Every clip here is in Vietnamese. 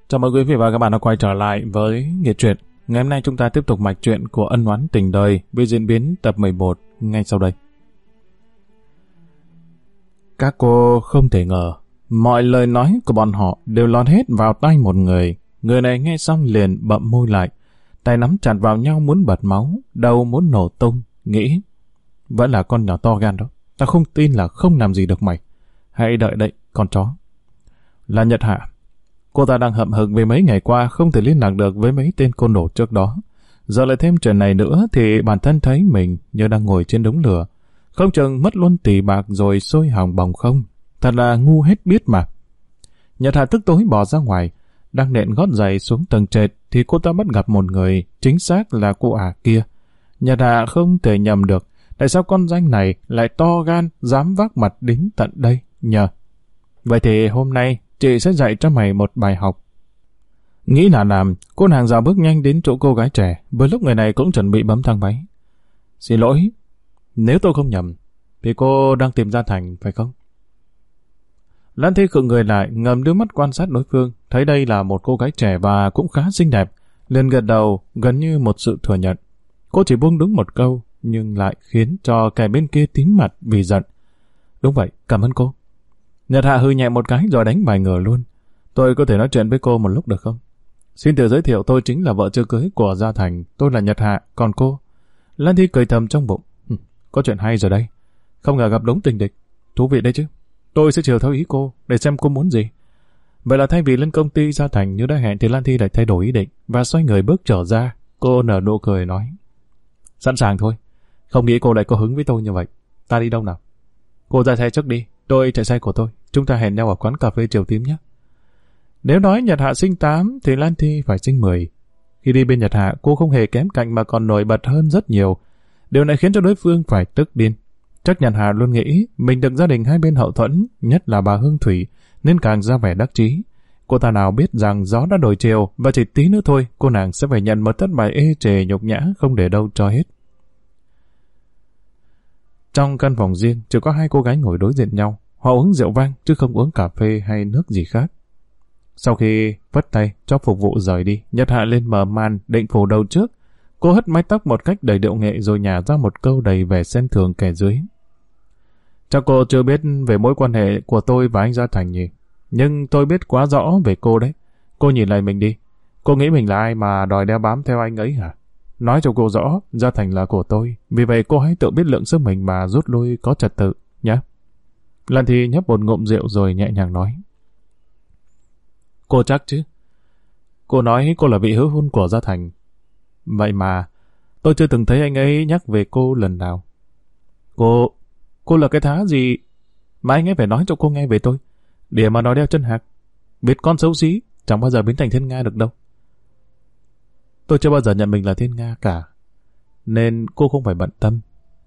Chào mừng quý vị và các bạn đã quay trở lại với Nghệ Truyện. Ngày hôm nay chúng ta tiếp tục mạch truyện của Ân Oán Tình Đời với diễn biến tập 11 ngay sau đây. Các cô không thể ngờ, mọi lời nói của bọn họ đều lọt hết vào tai một người. Người này nghe xong liền bậm môi lại, tay nắm chặt vào nhau muốn bật máu, đầu muốn nổ tung, nghĩ: vẫn là con nhỏ to gan đó, ta không tin là không làm gì được mày. Hãy đợi đấy, con chó. Là Nhật Hạ. Cô ta đang hậm hực vì mấy ngày qua không thể liên lạc được với mấy tên côn đồ trước đó. Giờ lại thêm chuyện này nữa thì bản thân thấy mình như đang ngồi trên đống lửa. Không chừng mất luôn tỷ bạc rồi sôi hỏng bỏng không. Thật là ngu hết biết mà. Nhật Hạ tức tối bỏ ra ngoài, đang nện gót giày xuống tầng trệt thì cô ta bắt gặp một người, chính xác là cô ả kia. Nhật Hạ không thể nhầm được, tại sao con danh này lại to gan dám vác mặt đến tận đây nhờ. Vậy thì hôm nay chị sẽ dạy cho mày một bài học. Nghĩ là làm, cô nàng dạo bước nhanh đến chỗ cô gái trẻ, vừa lúc người này cũng chuẩn bị bấm thang máy. Xin lỗi, nếu tôi không nhầm, thì cô đang tìm Gia Thành, phải không? Lan Thi khựng người lại, ngầm đưa mắt quan sát đối phương, thấy đây là một cô gái trẻ và cũng khá xinh đẹp, liền gật đầu, gần như một sự thừa nhận. Cô chỉ buông đúng một câu, nhưng lại khiến cho kẻ bên kia tím mặt vì giận. Đúng vậy, cảm ơn cô. Nhật Hạ hừ nhẹ một cái rồi đánh bài ngửa luôn. Tôi có thể nói chuyện với cô một lúc được không? Xin tự giới thiệu, tôi chính là vợ chưa cưới của Gia Thành. Tôi là Nhật Hạ, còn cô? Lan Thi cười thầm trong bụng. Có chuyện hay rồi đây. Không ngờ gặp đúng tình địch. Thú vị đấy chứ. Tôi sẽ chiều theo ý cô, để xem cô muốn gì. Vậy là thay vì lên công ty Gia Thành như đã hẹn thì Lan Thi lại thay đổi ý định và xoay người bước trở ra. Cô nở nụ cười nói: sẵn sàng thôi. Không nghĩ cô lại có hứng với tôi như vậy. Ta đi đâu nào? Cô ra xe trước đi, tôi chạy xe của tôi. Chúng ta hẹn nhau ở quán cà phê Triều Tím nhé. Nếu nói Nhật Hạ sinh 8 thì Lan Thi phải sinh 10. Khi đi bên Nhật Hạ, cô không hề kém cạnh mà còn nổi bật hơn rất nhiều. Điều này khiến cho đối phương phải tức điên. Chắc Nhật Hạ luôn nghĩ mình được gia đình hai bên hậu thuẫn, nhất là bà Hương Thủy, nên càng ra vẻ đắc chí. Cô ta nào biết rằng gió đã đổi chiều và chỉ tí nữa thôi cô nàng sẽ phải nhận một thất bại ê chề nhục nhã không để đâu cho hết. Trong căn phòng riêng chỉ có hai cô gái ngồi đối diện nhau. Họ uống rượu vang chứ không uống cà phê hay nước gì khác. Sau khi vất tay cho phục vụ rời đi, Nhật Hạ lên mở màn định phủ đầu trước. Cô hất mái tóc một cách đầy điệu nghệ rồi nhả ra một câu đầy vẻ xem thường kẻ dưới. Chắc cô chưa biết về mối quan hệ của tôi và anh Gia Thành nhỉ? Nhưng tôi biết quá rõ về cô đấy. Cô nhìn lại mình đi. Cô nghĩ mình là ai mà đòi đeo bám theo anh ấy hả? Nói cho cô rõ, Gia Thành là của tôi. Vì vậy cô hãy tự biết lượng sức mình mà rút lui có trật tự, nhé. Lan Thi nhấp một ngụm rượu rồi nhẹ nhàng nói: cô chắc chứ? Cô nói cô là vị hứa hôn của Gia Thành. Vậy mà tôi chưa từng thấy anh ấy nhắc về cô lần nào. Cô là cái thá gì mà anh ấy phải nói cho cô nghe về tôi? Để mà nói đeo chân hạc. Biết con xấu xí chẳng bao giờ biến thành thiên nga được đâu. Tôi chưa bao giờ nhận mình là thiên nga cả, nên cô không phải bận tâm.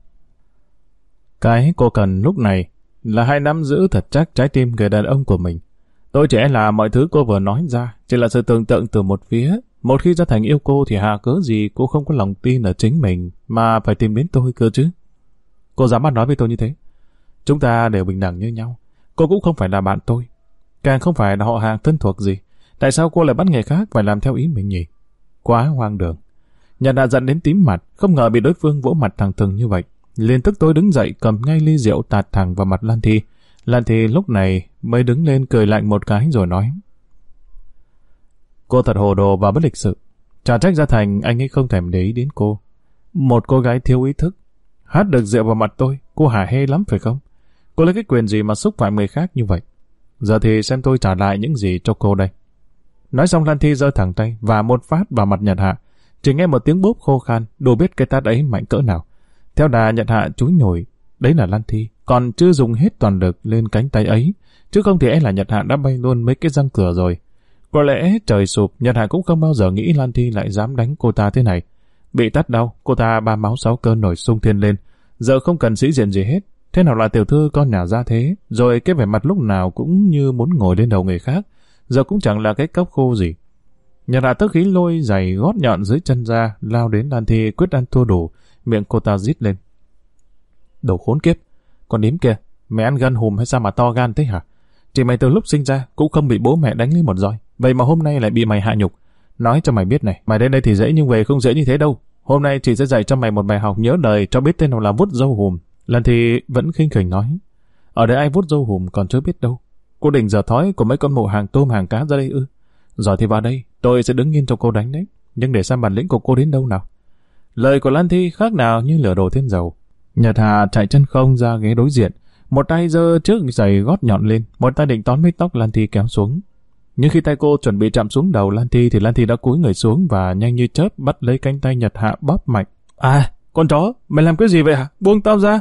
Cái cô cần lúc này là hãy nắm giữ thật chắc trái tim người đàn ông của mình. Tôi chỉ là mọi thứ cô vừa nói ra chỉ là sự tưởng tượng từ một phía. Một khi Gia Thành yêu cô thì hà cớ gì cô không có lòng tin ở chính mình mà phải tìm đến tôi cơ chứ? Cô dám bắt nói với tôi như thế? Chúng ta đều bình đẳng như nhau. Cô cũng không phải là bạn tôi, càng không phải là họ hàng thân thuộc gì. Tại sao cô lại bắt người khác phải làm theo ý mình nhỉ? Quá hoang đường. Nhật Hạ giận đến tím mặt, không ngờ bị đối phương vỗ mặt thẳng thừng như vậy. Liền tức tối đứng dậy cầm ngay ly rượu tạt thẳng vào mặt Lan Thi. Lan Thi lúc này mới đứng lên cười lạnh một cái rồi nói: cô thật hồ đồ và bất lịch sự. Chả trách Gia Thành anh ấy không thèm để ý đến cô. Một cô gái thiếu ý thức hát được rượu vào mặt tôi, cô hả hê lắm phải không? Cô lấy cái quyền gì mà xúc phạm người khác như vậy? Giờ thì xem tôi trả lại những gì cho cô đây. Nói xong Lan Thi giơ thẳng tay và một phát vào mặt Nhật Hạ. Chỉ nghe một tiếng bốp khô khan, đủ biết cái tát ấy mạnh cỡ nào. Theo đà Nhật Hạ chúi nhồi, đấy là Lan Thi, còn chưa dùng hết toàn lực lên cánh tay ấy, chứ không thì là Nhật Hạ đã bay luôn mấy cái răng cửa rồi. Có lẽ trời sụp, Nhật Hạ cũng không bao giờ nghĩ Lan Thi lại dám đánh cô ta thế này. Bị tát đau, cô ta ba máu sáu cơn nổi sung thiên lên. Giờ không cần sĩ diện gì hết. Thế nào là tiểu thư con nhà gia thế? Rồi cái vẻ mặt lúc nào cũng như muốn ngồi lên đầu người khác. Giờ cũng chẳng là cái cốc khô gì. Nhật Hạ tức khí lôi giày gót nhọn dưới chân ra, lao đến Lan Thi quyết ăn thua đủ. Miệng cô ta rít lên: đồ khốn kiếp! Con đếm kia, mày ăn gan hùm hay sao mà to gan thế hả? Chỉ mày từ lúc sinh ra cũng không bị bố mẹ đánh lên một roi. Vậy mà hôm nay lại bị mày hạ nhục. Nói cho mày biết này, mày đến đây thì dễ nhưng về không dễ như thế đâu. Hôm nay chị sẽ dạy cho mày một bài học nhớ đời cho biết tên nào là vuốt râu hùm. Lan Thi vẫn khinh khỉnh nói. Ở đây ai vuốt râu hùm còn chưa biết đâu. Cô định giờ thói của mấy con mụ hàng tôm hàng cá ra đây ư? Rồi thì vào đây, tôi sẽ đứng yên cho cô đánh đấy. Nhưng để xem bản lĩnh của cô đến đâu nào. Lời của Lan Thi khác nào như lửa đổ thêm dầu. Nhật Hà chạy chân không ra ghế đối diện, một tay giơ trước giày gót nhọn lên, một tay định tóm lấy tóc Lan Thi kéo xuống. Nhưng khi tay cô chuẩn bị chạm xuống đầu Lan Thi thì Lan Thi đã cúi người xuống và nhanh như chớp bắt lấy cánh tay Nhật Hạ bóp mạnh. À, con chó, mày làm cái gì vậy hả? Buông tao ra.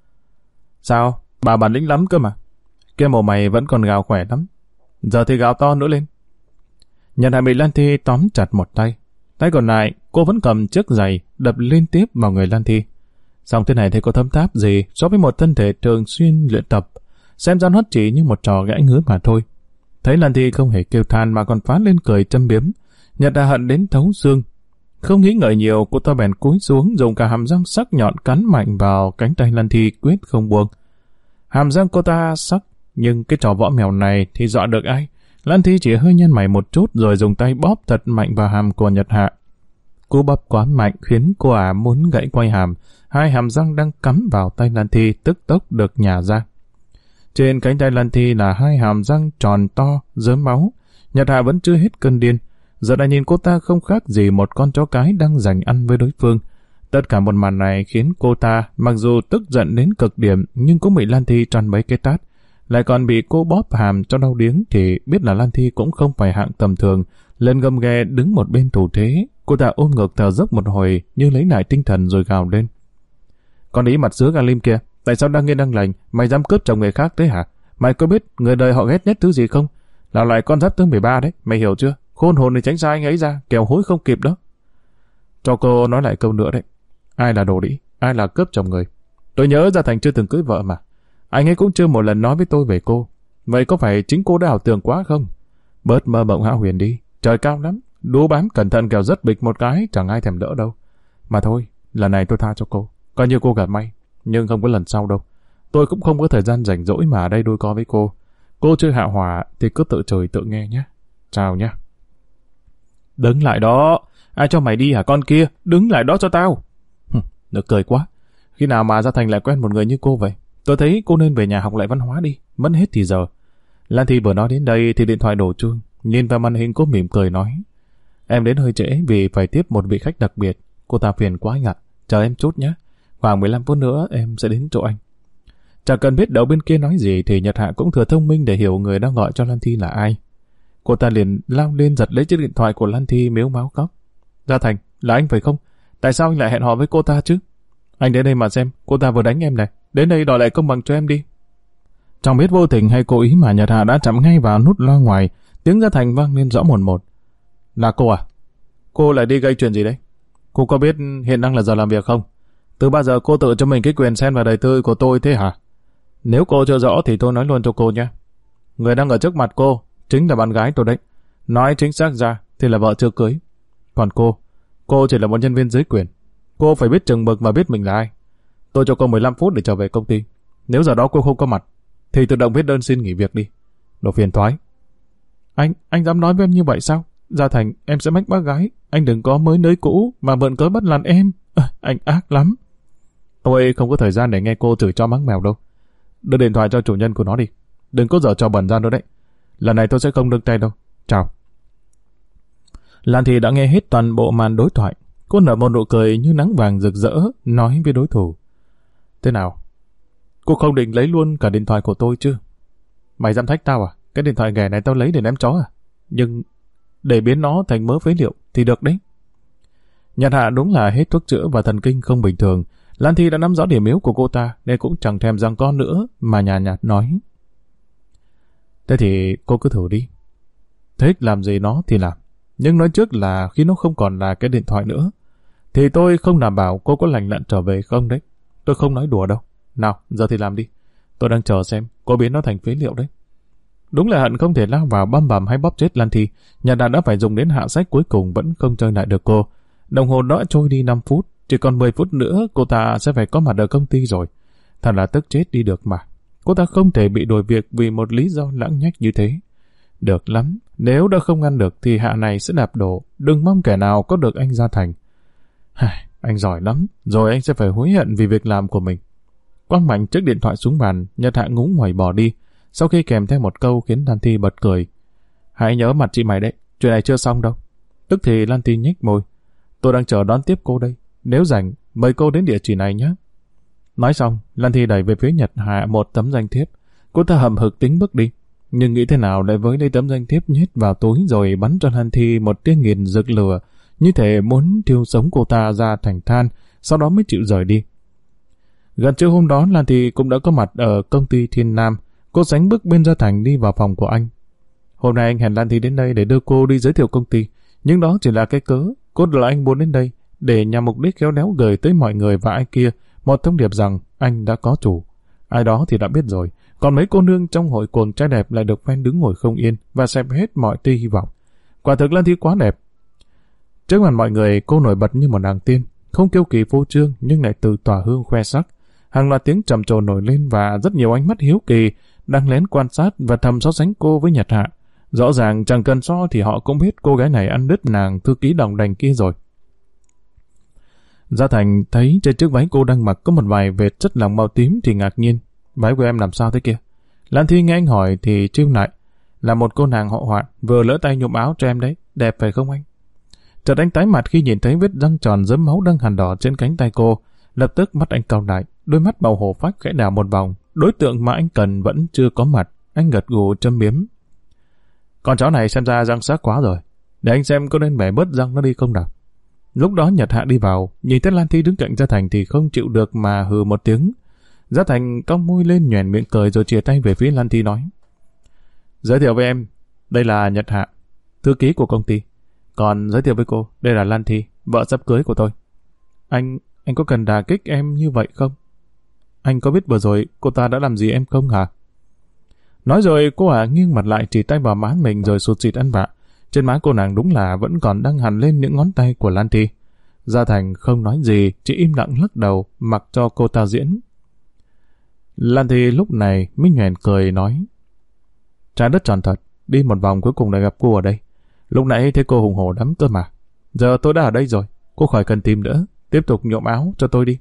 Sao? Bà bản lĩnh lắm cơ mà. Kia mồ mày vẫn còn gào khỏe lắm. Giờ thì gào to nữa lên. Nhật Hạ bị Lan Thi tóm chặt một tay. Tay còn lại, cô vẫn cầm chiếc giày đập liên tiếp vào người Lan Thi. Xong thế này thì có thấm tháp gì so với một thân thể thường xuyên luyện tập. Xem ra nó chỉ như một trò gãi ngứa mà thôi. Thấy Lan Thi không hề kêu than mà còn phá lên cười châm biếm. Nhật Hà hận đến thấu xương. Không nghĩ ngợi nhiều, cô ta bèn cúi xuống dùng cả hàm răng sắc nhọn cắn mạnh vào cánh tay Lan Thi quyết không buông. Hàm răng cô ta sắc, nhưng cái trò võ mèo này thì dọa được ai. Lan Thi chỉ hơi nhăn mày một chút rồi dùng tay bóp thật mạnh vào hàm của Nhật Hạ. Cú bóp quá mạnh khiến cô muốn gãy quay hàm. Hai hàm răng đang cắm vào tay Lan Thi tức tốc được nhả ra. Trên cánh tay Lan Thi là hai hàm răng tròn to, rớm máu. Nhật Hạ vẫn chưa hết cơn điên. Giờ đã nhìn cô ta không khác gì một con chó cái đang giành ăn với đối phương. Tất cả một màn này khiến cô ta, mặc dù tức giận đến cực điểm, nhưng cũng bị Lan Thi tròn mấy cái tát. Lại còn bị cô bóp hàm cho đau điếng thì biết là Lan Thi cũng không phải hạng tầm thường. Lên gầm ghè đứng một bên thủ thế, cô ta ôm ngực thở dốc một hồi như lấy lại tinh thần rồi gào lên. Con ý mặt sứa gà lim kia, tại sao đang yên đang lành, mày dám cướp chồng người khác thế hả? Mày có biết người đời họ ghét nhất thứ gì không? Là loại con giáp thứ 13 đấy, mày hiểu chưa? Khôn hồn thì tránh xa anh ấy ra, kẻo hối không kịp đó. Cho cô nói lại câu nữa đấy. Ai là đồ đĩ, ai là cướp chồng người? Tôi nhớ Gia Thành chưa từng cưới vợ mà. Anh ấy cũng chưa một lần nói với tôi về cô. Vậy có phải chính cô đã ảo tưởng quá không? Bớt mơ mộng hão huyền đi, trời cao lắm. Đúa bám cẩn thận kẻo rất bịch một cái, chẳng ai thèm đỡ đâu. Mà thôi, lần này tôi tha cho cô. Coi như cô gặp may, nhưng không có lần sau đâu. Tôi cũng không có thời gian rảnh rỗi mà ở đây đôi co với cô. Cô chưa hạ hỏa thì cứ tự trời tự nghe nhé. Chào nhé. Đứng lại đó. Ai cho mày đi hả con kia? Đứng lại đó cho tao. Được cười quá. Khi nào mà Gia Thành lại quen một người như cô vậy? Tôi thấy cô nên về nhà học lại văn hóa đi. Mất hết thì giờ. Lan Thi vừa nói đến đây thì điện thoại đổ chuông. Nhìn vào màn hình cô mỉm cười nói. Em đến hơi trễ vì phải tiếp một vị khách đặc biệt. Cô ta phiền quá anh ạ. Chờ em chút nhé. Khoảng 15 phút nữa em sẽ đến chỗ anh. Chẳng cần biết đầu bên kia nói gì thì Nhật Hạ cũng thừa thông minh để hiểu người đang gọi cho Lan Thi là ai. Cô ta liền lao lên giật lấy chiếc điện thoại của Lan Thi mếu máo khóc. Gia Thành, là anh phải không? Tại sao anh lại hẹn hò với cô ta chứ? Anh đến đây mà xem, cô ta vừa đánh em này. Đến đây đòi lại công bằng cho em đi. Chẳng biết vô tình hay cố ý mà Nhật Hạ đã chạm ngay vào nút loa ngoài. Tiếng Gia Thành vang lên rõ mồn một. Là cô à? Cô lại đi gây chuyện gì đấy? Cô có biết hiện đang là giờ làm việc không? Từ bao giờ cô tự cho mình cái quyền xen vào đời tư của tôi thế hả? Nếu cô chưa rõ thì tôi nói luôn cho cô nhé. Người đang ở trước mặt cô chính là bạn gái tôi đấy. Nói chính xác ra thì là vợ chưa cưới. Còn cô chỉ là một nhân viên dưới quyền. Cô phải biết chừng mực và biết mình là ai. Tôi cho cô 15 phút để trở về công ty. Nếu giờ đó cô không có mặt thì tự động viết đơn xin nghỉ việc đi. Đồ phiền toái. Anh dám nói với em như vậy sao? Gia Thành, em sẽ mách bác gái. Anh đừng có mới nới cũ mà mượn cớ bắt làn em. Anh ác lắm. Tôi không có thời gian để nghe cô chửi cho mắng mèo đâu. Đưa điện thoại cho chủ nhân của nó đi. Đừng có dở trò bẩn ra nữa đấy. Lần này tôi sẽ không nương tay đâu. Chào. Lan Thi đã nghe hết toàn bộ màn đối thoại. Cô nở một nụ cười như nắng vàng rực rỡ, nói với đối thủ. Thế nào? Cô không định lấy luôn cả điện thoại của tôi chứ? Mày dám thách tao à? Cái điện thoại ghẻ này tao lấy để ném chó à? Nhưng để biến nó thành mớ phế liệu thì được đấy. Nhật Hạ đúng là hết thuốc chữa và thần kinh không bình thường. Lan Thi đã nắm rõ điểm yếu của cô ta nên cũng chẳng thèm giằng co nữa mà nhàn nhạt nói. Thế thì cô cứ thử đi. Thích làm gì nó thì làm. Nhưng nói trước là khi nó không còn là cái điện thoại nữa thì tôi không đảm bảo cô có lành lặn trở về không đấy. Tôi không nói đùa đâu. Nào, giờ thì làm đi. Tôi đang chờ xem cô biến nó thành phế liệu đấy. Đúng là hận không thể lao vào băm bằm hay bóp chết Lan Thi. Nhật Hạ đã phải dùng đến hạ sách cuối cùng vẫn không chơi lại được cô. Đồng hồ đã trôi đi 5 phút. Chỉ còn 10 phút nữa cô ta sẽ phải có mặt ở công ty rồi. Thật là tức chết đi được mà. Cô ta không thể bị đổi việc vì một lý do lãng nhách như thế. Được lắm, nếu đã không ngăn được thì hạ này sẽ đạp đổ, đừng mong kẻ nào có được anh Gia Thành. Anh giỏi lắm, rồi anh sẽ phải hối hận vì việc làm của mình. Quang mạnh chiếc điện thoại xuống bàn, Nhật Hạ ngúng ngoẩy bỏ đi, sau khi kèm theo một câu khiến Lan Thi bật cười. Hãy nhớ mặt chị mày đấy, chuyện này chưa xong đâu. Tức thì Lan Thi nhếch môi. Tôi đang chờ đón tiếp cô đây, nếu rảnh, mời cô đến địa chỉ này nhé. Nói xong, Lan Thi đẩy về phía Nhật Hạ một tấm danh thiếp. Cô ta hậm hực tính bước đi, nhưng nghĩ thế nào lại với lấy tấm danh thiếp nhét vào túi rồi bắn cho Lan Thi một tia nghiền rực lửa, như thể muốn thiêu sống cô ta ra thành than, sau đó mới chịu rời đi. Gần trưa hôm đó, Lan Thi cũng đã có mặt ở công ty Thiên Nam. Cô sánh bước bên Gia Thành đi vào phòng của anh. Hôm nay anh hẹn Lan Thi đến đây để đưa cô đi giới thiệu công ty, nhưng đó chỉ là cái cớ. Cốt là anh muốn đến đây để nhằm mục đích khéo léo gửi tới mọi người và ai kia một thông điệp rằng anh đã có chủ. Ai đó thì đã biết rồi, còn mấy cô nương trong hội cuồng trai đẹp lại được phen đứng ngồi không yên và xem hết mọi tia hy vọng. Quả thực Lan Thi quá đẹp. Trước mặt mọi người, cô nổi bật như một nàng tiên, không kiêu kỳ phô trương nhưng lại từ tỏa hương khoe sắc. Hàng loạt tiếng trầm trồ nổi lên và rất nhiều ánh mắt hiếu kỳ đang lén quan sát và thầm so sánh cô với Nhật Hạ. Rõ ràng chẳng cần so thì họ cũng biết cô gái này ăn đứt nàng thư ký đồng đành kia rồi. Gia Thành thấy trên chiếc váy cô đang mặc có một vài vệt chất lỏng màu tím thì ngạc nhiên. Váy của em làm sao thế kia? Lan Thi nghe anh hỏi thì trêu lại. Là một cô nàng họ Hoạn vừa lỡ tay nhuộm áo cho em đấy, đẹp phải không anh? Chợt anh tái mặt khi nhìn thấy vết răng tròn dớm máu đang hằn đỏ trên cánh tay cô. Lập tức mắt anh cau lại, đôi mắt màu hổ phách khẽ đảo một vòng. Đối tượng mà anh cần vẫn chưa có mặt. Anh gật gù châm biếm. Con chó này xem ra răng sắc quá rồi. Để anh xem có nên bẻ bớt răng nó đi không nào. Lúc đó Nhật Hạ đi vào, nhìn thấy Lan Thi đứng cạnh Gia Thành thì không chịu được mà hừ một tiếng. Gia Thành cong môi lên nhoẻn miệng cười rồi chìa tay về phía Lan Thi nói. Giới thiệu với em, đây là Nhật Hạ, thư ký của công ty. Còn giới thiệu với cô, đây là Lan Thi, vợ sắp cưới của tôi. Anh có cần đả kích em như vậy không? Anh có biết vừa rồi cô ta đã làm gì em không hả? Nói rồi cô nghiêng mặt lại chỉ tay vào má mình rồi sụt sịt ăn vạ. Trên má cô nàng đúng là vẫn còn đang hằn lên những ngón tay của Lan Thi. Gia Thành không nói gì, chỉ im lặng lắc đầu, mặc cho cô ta diễn. Lan Thi lúc này mới nhoẻn cười nói. Trái đất tròn thật, đi một vòng cuối cùng lại gặp cô ở đây. Lúc nãy thấy cô hùng hổ lắm cơ mà. Giờ tôi đã ở đây rồi, cô khỏi cần tìm nữa, tiếp tục nhuộm áo cho tôi đi.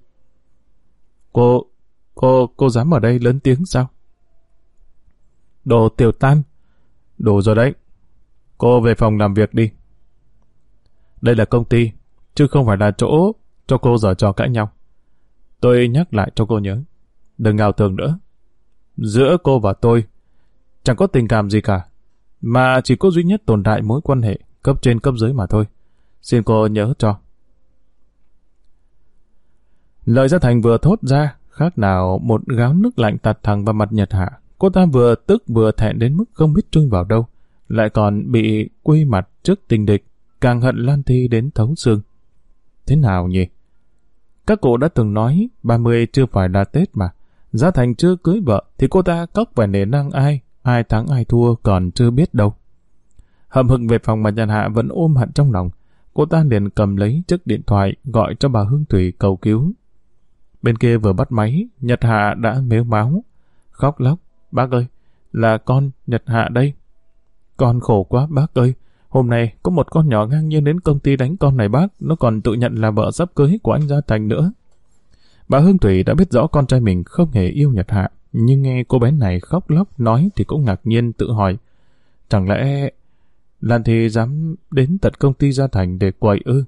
Cô dám ở đây lớn tiếng sao? Đồ tiểu tan. Đủ rồi đấy. Cô về phòng làm việc đi. Đây là công ty, chứ không phải là chỗ cho cô giở trò cãi nhau. Tôi nhắc lại cho cô nhớ. Đừng ảo tưởng nữa. Giữa cô và tôi chẳng có tình cảm gì cả, mà chỉ có duy nhất tồn tại mối quan hệ cấp trên cấp dưới mà thôi. Xin cô nhớ cho. Lời Gia Thành vừa thốt ra, khác nào một gáo nước lạnh tạt thẳng vào mặt Nhật Hạ. Cô ta vừa tức vừa thẹn đến mức không biết chui vào đâu, lại còn bị quây mặt trước tình địch, càng hận Lan Thi đến thấu xương. Thế nào nhỉ? Các cụ đã từng nói 30 chưa phải là Tết mà. Gia Thành chưa cưới vợ thì cô ta cóc phải nể nang ai thắng ai thua còn chưa biết đâu. Hậm hực về phòng mà Nhật Hạ vẫn ôm hận trong lòng. Cô ta liền cầm lấy chiếc điện thoại gọi cho bà Hương Thủy cầu cứu. Bên kia vừa bắt máy, Nhật Hạ đã mếu máo, khóc lóc. Bác ơi, là con Nhật Hạ đây. Con khổ quá bác ơi, hôm nay có một con nhỏ ngang nhiên đến công ty đánh con này bác, nó còn tự nhận là vợ sắp cưới của anh Gia Thành nữa. Bà Hương Thủy đã biết rõ con trai mình không hề yêu Nhật Hạ, nhưng nghe cô bé này khóc lóc nói thì cũng ngạc nhiên tự hỏi. Chẳng lẽ Lan Thi dám đến tận công ty Gia Thành để quậy ư?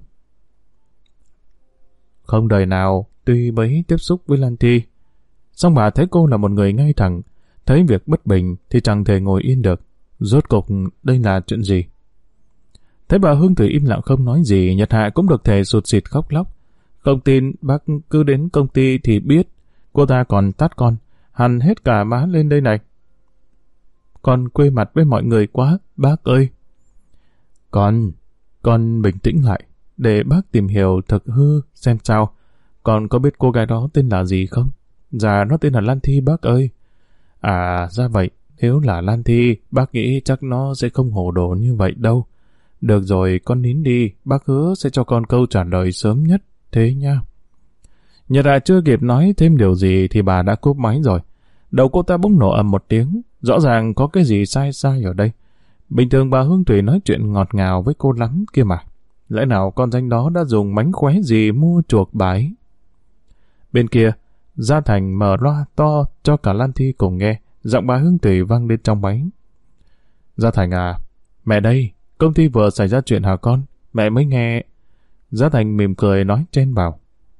Không đời nào, tuy mới tiếp xúc với Lan Thi, song bà thấy cô là một người ngay thẳng, thấy việc bất bình thì chẳng thể ngồi yên được. Rốt cuộc đây là chuyện gì? Thấy bà Hương Thủy im lặng không nói gì, Nhật Hạ cũng được thể sụt sịt khóc lóc. Không tin bác cứ đến công ty thì biết. Cô ta còn tát con, hằn hết cả má lên đây này. Con quê mặt với mọi người quá, bác ơi. Con bình tĩnh lại, để bác tìm hiểu thực hư xem sao. Con có biết cô gái đó tên là gì không? Dạ, nó tên là Lan Thi bác ơi. À, ra vậy. Nếu là Lan Thi, bác nghĩ chắc nó sẽ không hồ đồ như vậy đâu. Được rồi, con nín đi, bác hứa sẽ cho con câu trả lời sớm nhất, thế nha. Nhật Hạ chưa kịp nói thêm điều gì thì bà đã cúp máy rồi. Đầu cô ta bỗng nổ ầm một tiếng, rõ ràng có cái gì sai ở đây. Bình thường bà Hương Thủy nói chuyện ngọt ngào với cô lắm kia mà. Lẽ nào con danh đó đã dùng mánh khóe gì mua chuộc bà ấy? Bên kia, Gia Thành mở loa to cho cả Lan Thi cùng nghe. Giọng bà Hương Thủy vang lên trong máy. Gia Thành à, mẹ đây, công ty vừa xảy ra chuyện hả con? Mẹ mới nghe. Gia Thành mỉm cười nói chen vào.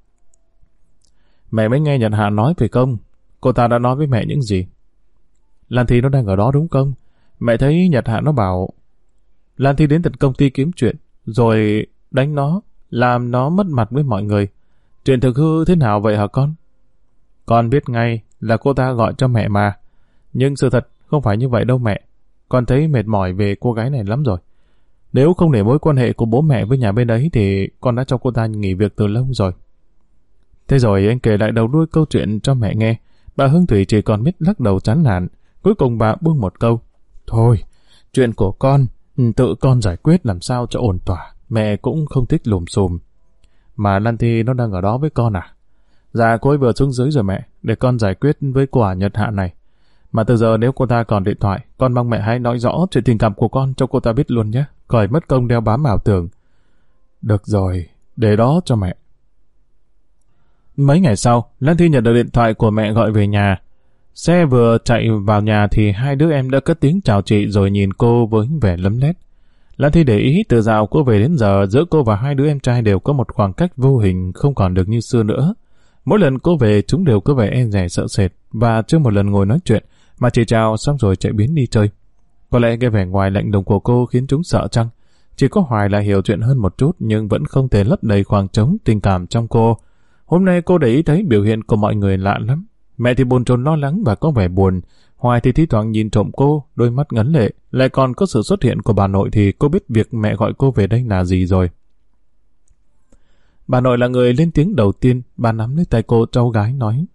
Mẹ mới nghe Nhật Hạ nói phải không? Cô ta đã nói với mẹ những gì? Lan Thi nó đang ở đó đúng không? Mẹ thấy Nhật Hạ nó bảo Lan Thi đến tận công ty kiếm chuyện, rồi đánh nó, làm nó mất mặt với mọi người. Chuyện thực hư thế nào vậy hả con? Con biết ngay là cô ta gọi cho mẹ mà. Nhưng sự thật không phải như vậy đâu mẹ. Con thấy mệt mỏi về cô gái này lắm rồi. Nếu không để mối quan hệ của bố mẹ với nhà bên ấy thì con đã cho cô ta nghỉ việc từ lâu rồi. Thế rồi anh kể lại đầu đuôi câu chuyện cho mẹ nghe. Bà Hương Thủy chỉ còn biết lắc đầu chán nản. Cuối cùng bà buông một câu. Thôi, chuyện của con, tự con giải quyết làm sao cho ổn thỏa. Mẹ cũng không thích lùm xùm. Mà Lan Thi nó đang ở đó với con à? Dạ, cô ấy vừa xuống dưới rồi mẹ, để con giải quyết với quả Nhật Hạ này. Mà từ giờ nếu cô ta còn điện thoại, con mong mẹ hãy nói rõ chuyện tình cảm của con cho cô ta biết luôn nhé. Khỏi mất công đeo bám ảo tưởng. Được rồi, để đó cho mẹ. Mấy ngày sau, Lan Thi nhận được điện thoại của mẹ gọi về nhà. Xe vừa chạy vào nhà thì hai đứa em đã cất tiếng chào chị rồi nhìn cô với vẻ lấm lét. Lan Thi để ý từ dạo cô về đến giờ giữa cô và hai đứa em trai đều có một khoảng cách vô hình không còn được như xưa nữa. Mỗi lần cô về chúng đều có vẻ e dè sợ sệt và chưa một lần ngồi nói chuyện mà chỉ chào xong rồi chạy biến đi chơi. Có lẽ cái vẻ ngoài lạnh lùng của cô khiến chúng sợ chăng? Chỉ có Hoài là hiểu chuyện hơn một chút nhưng vẫn không thể lấp đầy khoảng trống tình cảm trong cô. Hôm nay cô để ý thấy biểu hiện của mọi người lạ lắm. Mẹ thì bồn chồn lo lắng và có vẻ buồn. Hoài thì thi thoảng nhìn trộm cô, đôi mắt ngấn lệ. Lại còn có sự xuất hiện của bà nội thì cô biết việc mẹ gọi cô về đây là gì rồi. Bà nội là người lên tiếng đầu tiên, bà nắm lấy tay cô cháu gái nói.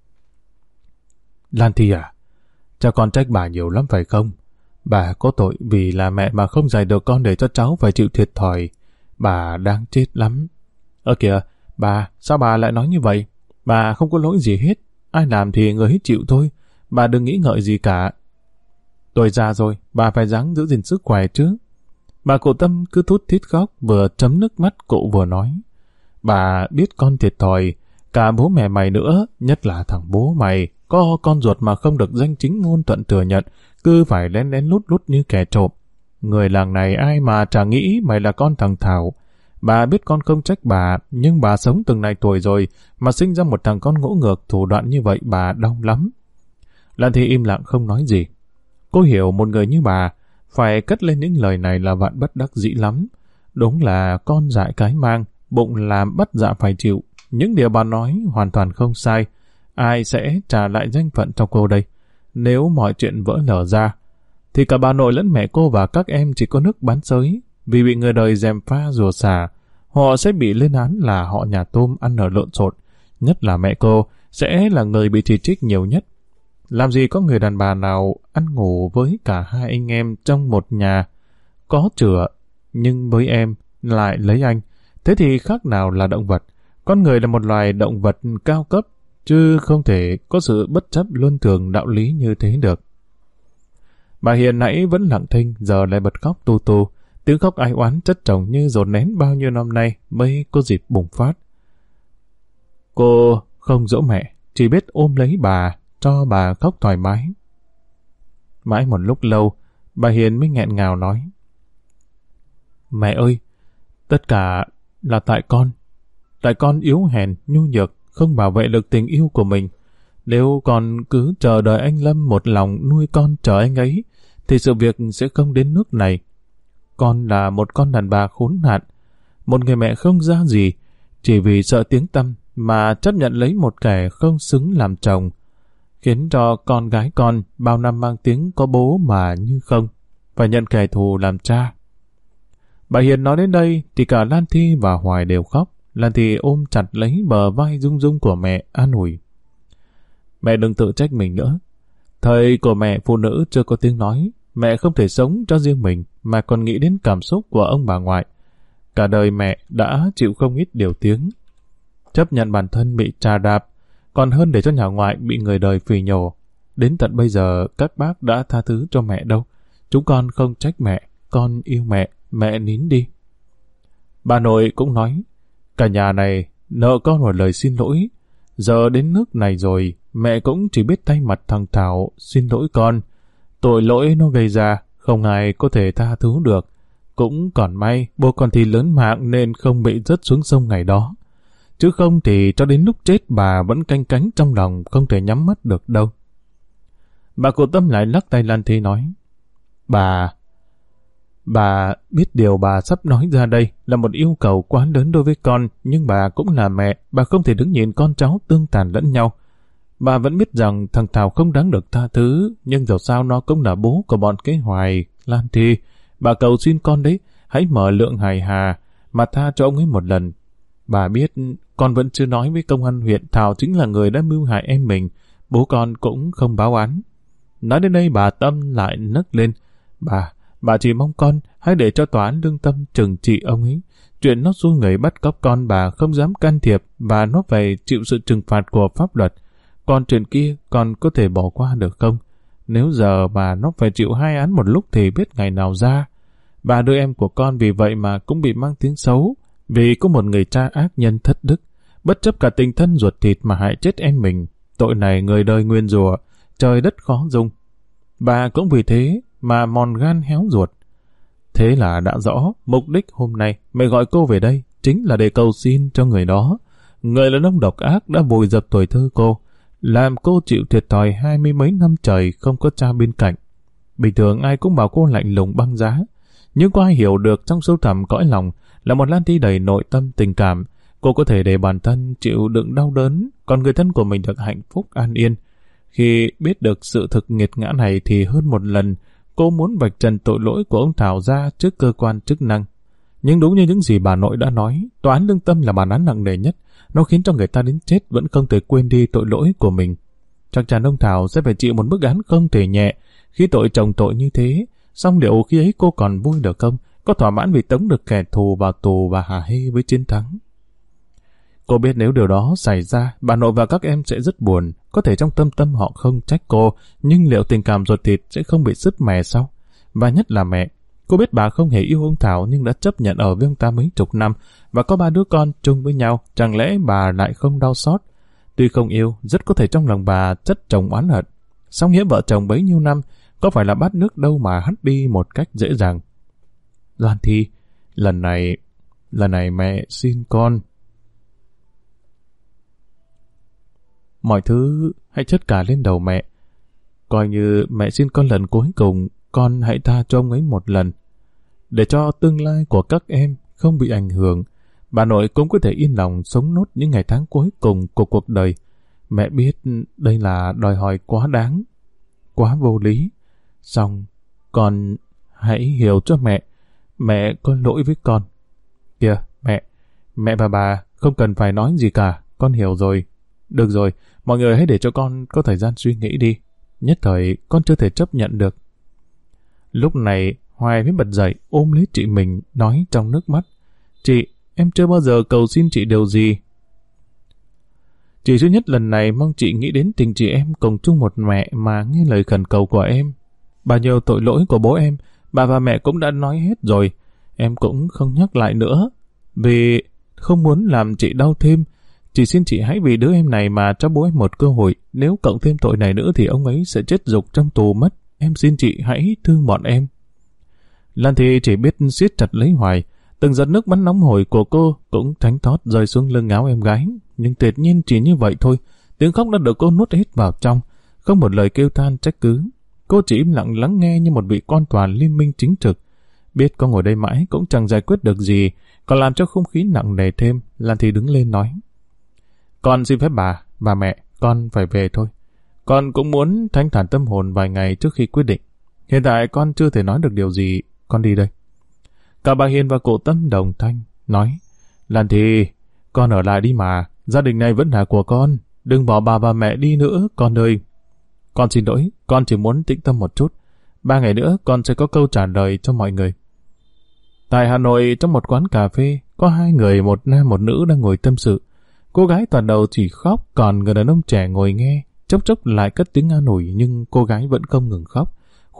Lan Thi à, cha con trách bà nhiều lắm phải không? Bà có tội vì là mẹ mà không dạy được con để cho cháu phải chịu thiệt thòi. Bà đáng chết lắm. Kìa, bà, sao bà lại nói như vậy? Bà không có lỗi gì hết. Ai làm thì người hết chịu thôi. Bà đừng nghĩ ngợi gì cả. Tôi già rồi, bà phải ráng giữ gìn sức khỏe chứ. Bà cụ Tâm cứ thút thít khóc, vừa chấm nước mắt cụ vừa nói. Bà biết con thiệt thòi, cả bố mẹ mày nữa, nhất là thằng bố mày, có con ruột mà không được danh chính ngôn thuận thừa nhận, cứ phải lén lén lút lút như kẻ trộm. Người làng này ai mà chả nghĩ mày là con thằng Thảo. Bà biết con không trách bà, nhưng bà sống từng này tuổi rồi, mà sinh ra một thằng con ngỗ ngược thủ đoạn như vậy bà đau lắm. Lan Thi im lặng không nói gì. Cô hiểu một người như bà, phải cất lên những lời này là vạn bất đắc dĩ lắm. Đúng là con dại cái mang, bụng làm bắt dạ phải chịu. Những điều bà nói hoàn toàn không sai. Ai sẽ trả lại danh phận cho cô đây? Nếu mọi chuyện vỡ lở ra, thì cả bà nội lẫn mẹ cô và các em chỉ có nước bán xới. Vì bị người đời gièm pha rùa xả, họ sẽ bị lên án là họ nhà tôm ăn ở lộn xộn. Nhất là mẹ cô sẽ là người bị chỉ trích nhiều nhất. Làm gì có người đàn bà nào ăn ngủ với cả hai anh em trong một nhà. Có chửa, nhưng với em lại lấy anh. Thế thì khác nào là động vật. Con người là một loài động vật cao cấp, chứ không thể có sự bất chấp luân thường đạo lý như thế được. Bà Hiền nãy vẫn lặng thinh, giờ lại bật khóc tu tu. Tiếng khóc ai oán chất chồng như dồn nén bao nhiêu năm nay mới có dịp bùng phát. Cô không dỗ mẹ, chỉ biết ôm lấy bà, cho bà khóc thoải mái. Mãi một lúc lâu, bà Hiền mới nghẹn ngào nói. Mẹ ơi, tất cả là tại con. Tại con yếu hèn, nhu nhược, không bảo vệ được tình yêu của mình. Nếu con cứ chờ đợi anh Lâm một lòng nuôi con chờ anh ấy, thì sự việc sẽ không đến nước này. Con là một con đàn bà khốn nạn, một người mẹ không ra gì, chỉ vì sợ tiếng tăm mà chấp nhận lấy một kẻ không xứng làm chồng, khiến cho con gái con bao năm mang tiếng có bố mà như không, phải nhận kẻ thù làm cha. Bà Hiền nói đến đây thì cả Lan Thi và Hoài đều khóc. Lan Thi ôm chặt lấy bờ vai rung rung của mẹ an ủi. Mẹ đừng tự trách mình nữa. Thời của mẹ phụ nữ chưa có tiếng nói, mẹ không thể sống cho riêng mình mà còn nghĩ đến cảm xúc của ông bà ngoại. Cả đời mẹ đã chịu không ít điều tiếng. Chấp nhận bản thân bị trà đạp, còn hơn để cho nhà ngoại bị người đời phỉ nhổ. Đến tận bây giờ các bác đã tha thứ cho mẹ đâu. Chúng con không trách mẹ, con yêu mẹ, mẹ nín đi. Bà nội cũng nói, cả nhà này nợ con một lời xin lỗi. Giờ đến nước này rồi, mẹ cũng chỉ biết thay mặt thằng Thảo xin lỗi con. Tội lỗi nó gây ra, không ai có thể tha thứ được. Cũng còn may, bố con thì lớn mạng nên không bị rớt xuống sông ngày đó. Chứ không thì cho đến lúc chết bà vẫn canh cánh trong lòng, không thể nhắm mắt được đâu. Bà cụ Tâm lại lắc tay Lan Thi nói, Bà biết điều bà sắp nói ra đây là một yêu cầu quá lớn đối với con, nhưng bà cũng là mẹ, bà không thể đứng nhìn con cháu tương tàn lẫn nhau. Bà vẫn biết rằng thằng Thảo không đáng được tha thứ, nhưng dẫu sao nó cũng là bố của bọn cái Hoài. Lan Thi, bà cầu xin con đấy, hãy mở lượng hài hà, mà tha cho ông ấy một lần. Bà biết con vẫn chưa nói với công an huyện Thảo chính là người đã mưu hại em mình, bố con cũng không báo án. Nói đến đây bà Tâm lại nấc lên, Bà chỉ mong con hãy để cho tòa án lương tâm trừng trị ông ấy. Chuyện nó xui người bắt cóc con bà không dám can thiệp và nó phải chịu sự trừng phạt của pháp luật. Còn chuyện kia con có thể bỏ qua được không? Nếu giờ bà nó phải chịu 2 án một lúc thì biết ngày nào ra. Bà đứa em của con vì vậy mà cũng bị mang tiếng xấu, vì có một người cha ác nhân thất đức, bất chấp cả tình thân ruột thịt mà hại chết em mình. Tội này người đời nguyên rủa, trời đất khó dung. Bà cũng vì thế mà mòn gan héo ruột. Thế là đã rõ, mục đích hôm nay mẹ gọi cô về đây chính là để cầu xin cho người đó. Người đàn ông độc ác đã vùi dập tuổi thơ cô, làm cô chịu thiệt thòi 20 mấy năm trời không có cha bên cạnh. Bình thường ai cũng bảo cô lạnh lùng băng giá, nhưng có ai hiểu được trong sâu thẳm cõi lòng là một Lan Thi đầy nội tâm tình cảm. Cô có thể để bản thân chịu đựng đau đớn, còn người thân của mình được hạnh phúc an yên. Khi biết được sự thực nghiệt ngã này thì hơn một lần cô muốn vạch trần tội lỗi của ông Thảo ra trước cơ quan chức năng. Nhưng đúng như những gì bà nội đã nói, tòa án lương tâm là bản án nặng nề nhất. Nó khiến cho người ta đến chết vẫn không thể quên đi tội lỗi của mình. Chắc chắn ông Thảo sẽ phải chịu một bức án không thể nhẹ khi tội chồng tội như thế. Song liệu khi ấy cô còn vui được không? Có thỏa mãn vì tống được kẻ thù vào tù và hả hê với chiến thắng? Cô biết nếu điều đó xảy ra, bà nội và các em sẽ rất buồn. Có thể trong tâm họ không trách cô, nhưng liệu tình cảm ruột thịt sẽ không bị sứt mẻ sao? Và nhất là mẹ. Cô biết bà không hề yêu ông Thảo nhưng đã chấp nhận ở với ông ta mấy chục năm và có 3 đứa con chung với nhau. Chẳng lẽ bà lại không đau xót? Tuy không yêu, rất có thể trong lòng bà chất chồng oán hận. Song nghĩa vợ chồng bấy nhiêu năm, có phải là bát nước đâu mà hắt đi một cách dễ dàng. Lan Thi, lần này mẹ xin con. Mọi thứ hãy chất cả lên đầu mẹ. Coi như mẹ xin con lần cuối cùng, con hãy tha cho ông ấy một lần. Để cho tương lai của các em không bị ảnh hưởng, bà nội cũng có thể yên lòng sống nốt những ngày tháng cuối cùng của cuộc đời. Mẹ biết đây là đòi hỏi quá đáng, quá vô lý. Song con hãy hiểu cho mẹ có lỗi với con. Kìa, mẹ và bà không cần phải nói gì cả, con hiểu rồi. Được rồi, mọi người hãy để cho con có thời gian suy nghĩ đi. Nhất thời con chưa thể chấp nhận được. Lúc này Hoài mới bật dậy ôm lấy chị mình, nói trong nước mắt: Chị, em chưa bao giờ cầu xin chị điều gì. Chỉ duy nhất lần này mong chị nghĩ đến tình chị em cùng chung một mẹ mà nghe lời khẩn cầu của em. Bao nhiêu tội lỗi của bố em, bà và mẹ cũng đã nói hết rồi. Em cũng không nhắc lại nữa, vì không muốn làm chị đau thêm. Chỉ xin chị hãy vì đứa em này mà cho bố em một cơ hội. Nếu cộng thêm tội này nữa thì ông ấy sẽ chết rục trong tù mất. Em xin chị hãy thương bọn em. Lan Thi chỉ biết siết chặt lấy Hoài. Từng giọt nước mắt nóng hổi của cô cũng thánh thót rơi xuống lưng áo em gái. Nhưng tuyệt nhiên chỉ như vậy thôi. Tiếng khóc đã được cô nuốt hết vào trong. Không một lời kêu than trách cứ. Cô chỉ im lặng lắng nghe như một vị quan tòa liên minh chính trực. Biết có ngồi đây mãi cũng chẳng giải quyết được gì, còn làm cho không khí nặng nề thêm. Lan Thi đứng lên nói: Con xin phép bà và mẹ, con phải về thôi. Con cũng muốn thanh thản tâm hồn vài ngày trước khi quyết định. Hiện tại con chưa thể nói được điều gì, con đi đây. Cả bà Hiền và cụ Tâm đồng thanh nói: Lan Thi, con ở lại đi mà, gia đình này vẫn là của con, đừng bỏ bà và mẹ đi nữa con ơi. Con xin lỗi, con chỉ muốn tĩnh tâm một chút. 3 ngày nữa con sẽ có câu trả lời cho mọi người. Tại Hà Nội, trong một quán cà phê, có 2 người, một nam một nữ đang ngồi tâm sự. Cô gái toàn đầu chỉ khóc, còn người đàn ông trẻ ngồi nghe, chốc chốc lại cất tiếng an ủi, nhưng cô gái vẫn không ngừng khóc.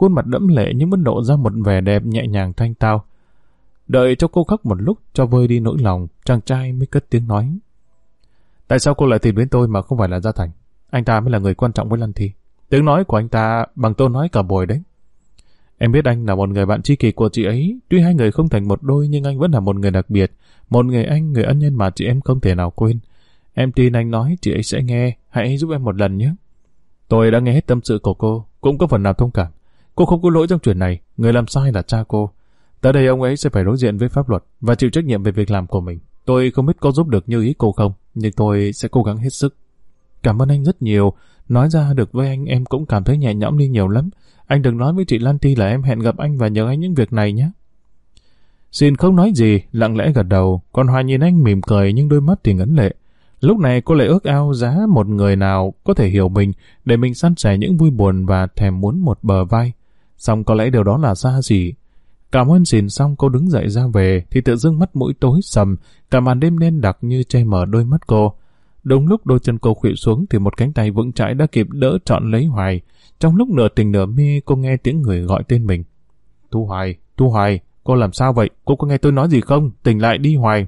khuôn mặt đẫm lệ nhưng vẫn lộ ra một vẻ đẹp nhẹ nhàng thanh tao. Đợi cho cô khóc một lúc cho vơi đi nỗi lòng, chàng trai mới cất tiếng nói. Tại sao cô lại tìm đến tôi mà không phải là Gia Thành? Anh ta mới là người quan trọng với Lan Thi. Tiếng nói của anh ta bằng tôi nói cả buổi đấy. Em biết anh là một người bạn tri kỷ của chị ấy, tuy hai người không thành một đôi nhưng anh vẫn là một người đặc biệt, một người anh, người ân nhân mà chị em không thể nào quên. Em tin anh nói chị ấy sẽ nghe, hãy giúp em một lần nhé. Tôi đã nghe hết tâm sự của cô, cũng có phần nào thông cảm. Cô không có lỗi trong chuyện này, người làm sai là cha cô. Tới đây ông ấy sẽ phải đối diện với pháp luật và chịu trách nhiệm về việc làm của mình. Tôi không biết có giúp được như ý cô không, nhưng tôi sẽ cố gắng hết sức. Cảm ơn anh rất nhiều, nói ra được với anh em cũng cảm thấy nhẹ nhõm đi nhiều lắm. Anh đừng nói với chị Lan Thi là em hẹn gặp anh và nhờ anh những việc này nhé. Xin không nói gì, lặng lẽ gật đầu, còn Hoài nhìn anh mỉm cười nhưng đôi mắt thì ngấn lệ. Lúc này cô lại ước ao giá một người nào có thể hiểu mình để mình san sẻ những vui buồn và thèm muốn một bờ vai. Xong có lẽ điều đó là xa xỉ. Cảm ơn xỉn xong cô đứng dậy ra về thì tự dưng mắt mũi tối sầm, cả màn đêm đen đặc như che mờ đôi mắt cô. Đúng lúc đôi chân cô khuỵu xuống thì một cánh tay vững chãi đã kịp đỡ trọn lấy Hoài. Trong lúc nửa tỉnh nửa mê cô nghe tiếng người gọi tên mình. Thu Hoài, Thu Hoài, cô làm sao vậy? Cô có nghe tôi nói gì không? Tỉnh lại đi Hoài.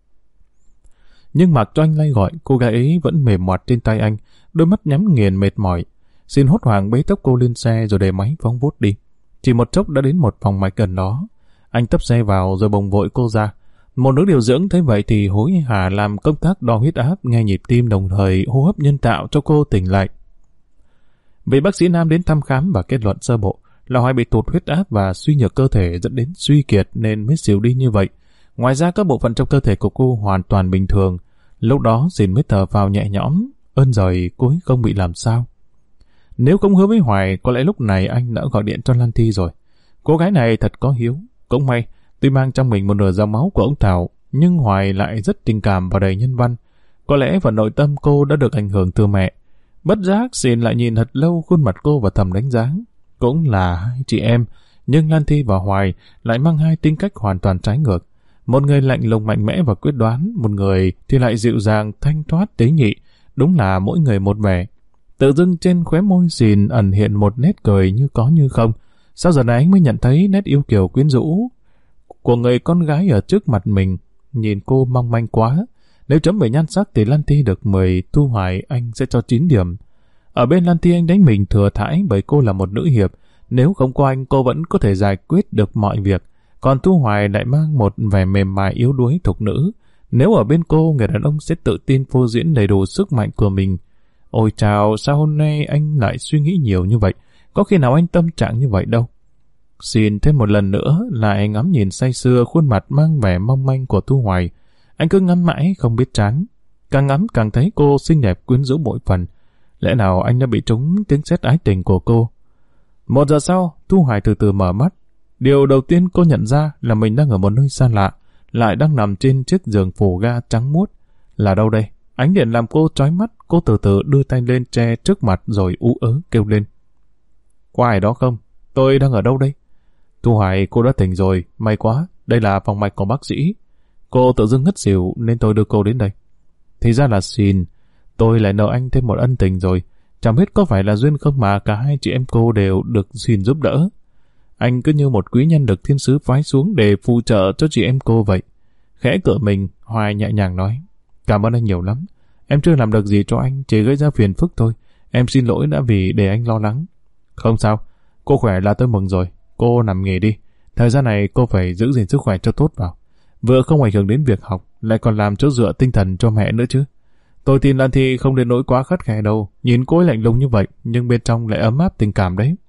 Nhưng mặc cho anh lay gọi, cô gái ấy vẫn mềm mọt trên tay anh, đôi mắt nhắm nghiền mệt mỏi. Xin hốt hoảng bế tóc cô lên xe rồi để máy phóng vút đi. Chỉ một chốc đã đến một phòng mạch gần đó. Anh tấp xe vào rồi bồng vội cô ra. Một nữ điều dưỡng thấy vậy thì hối hả làm công tác đo huyết áp, nghe nhịp tim đồng thời hô hấp nhân tạo cho cô tỉnh lại. Vị bác sĩ nam đến thăm khám và kết luận sơ bộ là Hoài bị tụt huyết áp và suy nhược cơ thể dẫn đến suy kiệt nên mới xỉu đi như vậy. Ngoài ra các bộ phận trong cơ thể của cô hoàn toàn bình thường. Lúc đó Dìn mới thở vào nhẹ nhõm, ơn giời cô ấy không bị làm sao. Nếu không hứa với Hoài, có lẽ lúc này anh đã gọi điện cho Lan Thi rồi. Cô gái này thật có hiếu. Cũng may, tuy mang trong mình một nửa dòng máu của ông Thảo, nhưng Hoài lại rất tình cảm và đầy nhân văn. Có lẽ phần nội tâm cô đã được ảnh hưởng từ mẹ. Bất giác Dìn lại nhìn thật lâu khuôn mặt cô và thầm đánh giá. Cũng là hai chị em, nhưng Lan Thi và Hoài lại mang hai tính cách hoàn toàn trái ngược. Một người lạnh lùng mạnh mẽ và quyết đoán, một người thì lại dịu dàng, thanh thoát, tế nhị. Đúng là mỗi người một vẻ. Tự dưng trên khóe môi Dìn ẩn hiện một nét cười như có như không. Sao giờ này anh mới nhận thấy nét yêu kiều quyến rũ của người con gái ở trước mặt mình. Nhìn cô mong manh quá. Nếu chấm về nhan sắc thì Lan Thi được 10, Thu Hoài anh sẽ cho 9 điểm. Ở bên Lan Thi anh đánh mình thừa thãi bởi cô là một nữ hiệp. Nếu không có anh cô vẫn có thể giải quyết được mọi việc. Còn Thu Hoài lại mang một vẻ mềm mại yếu đuối thục nữ. Nếu ở bên cô, người đàn ông sẽ tự tin phô diễn đầy đủ sức mạnh của mình. Ôi chào, sao hôm nay anh lại suy nghĩ nhiều như vậy? Có khi nào anh tâm trạng như vậy đâu. Xin thêm một lần nữa lại ngắm nhìn say sưa khuôn mặt mang vẻ mong manh của Thu Hoài. Anh cứ ngắm mãi không biết chán. Càng ngắm càng thấy cô xinh đẹp quyến rũ bội phần. Lẽ nào anh đã bị trúng tiếng sét ái tình của cô? 1 giờ sau, Thu Hoài từ từ mở mắt. Điều đầu tiên cô nhận ra là mình đang ở một nơi xa lạ, lại đang nằm trên chiếc giường phủ ga trắng muốt. Là đâu đây? Ánh điện làm cô chói mắt, cô từ từ đưa tay lên che trước mặt rồi ú ớ kêu lên. Có ai đó không? Tôi đang ở đâu đây? Thu Hoài, cô đã tỉnh rồi, may quá, đây là phòng mạch của bác sĩ. Cô tự dưng ngất xỉu nên tôi đưa cô đến đây. Thì ra là Xin, tôi lại nợ anh thêm một ân tình rồi. Chẳng biết có phải là duyên không mà cả hai chị em cô đều được Xin giúp đỡ. Anh cứ như một quý nhân được thiên sứ phái xuống để phù trợ cho chị em cô vậy. Khẽ cựa mình, Hoài nhẹ nhàng nói. Cảm ơn anh nhiều lắm. Em chưa làm được gì cho anh, chỉ gây ra phiền phức thôi. Em xin lỗi đã vì để anh lo lắng. Không sao, cô khỏe là tôi mừng rồi. Cô nằm nghỉ đi. Thời gian này cô phải giữ gìn sức khỏe cho tốt vào. Vừa không ảnh hưởng đến việc học, lại còn làm chỗ dựa tinh thần cho mẹ nữa chứ. Tôi tin Lan Thi không đến nỗi quá khắt khe đâu. Nhìn cô ấy lạnh lùng như vậy, nhưng bên trong lại ấm áp tình cảm đấy.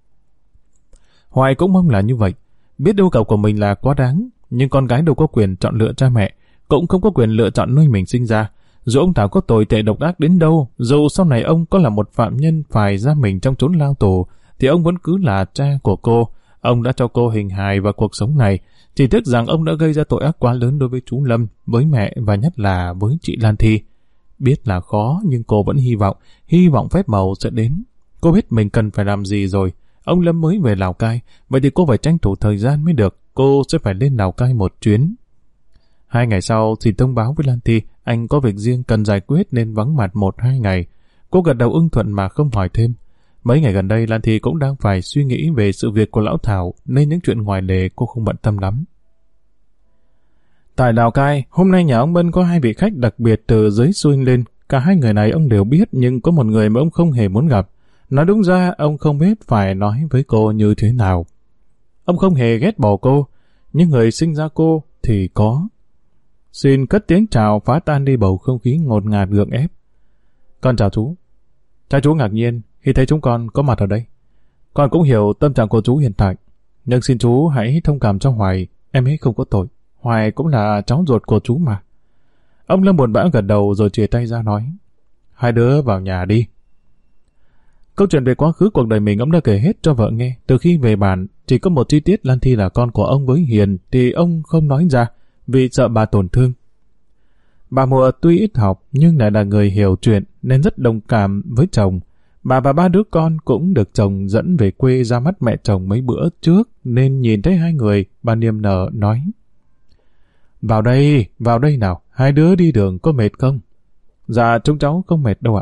Hoài cũng mong là như vậy. Biết yêu cầu của mình là quá đáng, nhưng con gái đâu có quyền chọn lựa cha mẹ, cũng không có quyền lựa chọn nơi mình sinh ra. Dù ông Thảo có tồi tệ độc ác đến đâu, dù sau này ông có là một phạm nhân phải ra mình trong chốn lao tù, thì ông vẫn cứ là cha của cô. Ông đã cho cô hình hài vào cuộc sống này, chỉ tiếc rằng ông đã gây ra tội ác quá lớn đối với chú Lâm, với mẹ và nhất là với chị Lan Thi. Biết là khó, nhưng cô vẫn hy vọng phép màu sẽ đến. Cô biết mình cần phải làm gì rồi. Ông Lâm mới về Lào Cai, vậy thì cô phải tranh thủ thời gian mới được. Cô sẽ phải lên Lào Cai một chuyến. 2 ngày sau thì thông báo với Lan Thi anh có việc riêng cần giải quyết nên vắng mặt 1-2 ngày. Cô gật đầu ưng thuận mà không hỏi thêm. Mấy ngày gần đây Lan Thi cũng đang phải suy nghĩ về sự việc của lão Thảo, nên những chuyện ngoài lề cô không bận tâm lắm. Tại Lào Cai, hôm nay nhà ông Bân có 2 vị khách đặc biệt từ dưới xuôi lên. Cả 2 người này ông đều biết, nhưng có một người mà ông không hề muốn gặp. Nói đúng ra, ông không biết phải nói với cô như thế nào. Ông không hề ghét bỏ cô, nhưng người sinh ra cô thì có. Xin cất tiếng chào phá tan đi bầu không khí ngột ngạt gượng ép. Con chào chú. Cha chú ngạc nhiên khi thấy chúng con có mặt ở đây. Con cũng hiểu tâm trạng của chú hiện tại, nhưng xin chú hãy thông cảm cho Hoài, em ấy không có tội. Hoài cũng là cháu ruột của chú mà. Ông Lâm buồn bã gật đầu rồi chìa tay ra nói, 2 đứa vào nhà đi. Câu chuyện về quá khứ cuộc đời mình ông đã kể hết cho vợ nghe. Từ khi về bản, chỉ có một chi tiết Lan Thi là con của ông với Hiền thì ông không nói ra vì sợ bà tổn thương. Bà Mùa tuy ít học nhưng lại là người hiểu chuyện nên rất đồng cảm với chồng. Bà và 3 đứa con cũng được chồng dẫn về quê ra mắt mẹ chồng mấy bữa trước, nên nhìn thấy 2 người, bà niềm nở nói, vào đây nào, 2 đứa đi đường có mệt không? Dạ, chúng cháu không mệt đâu ạ.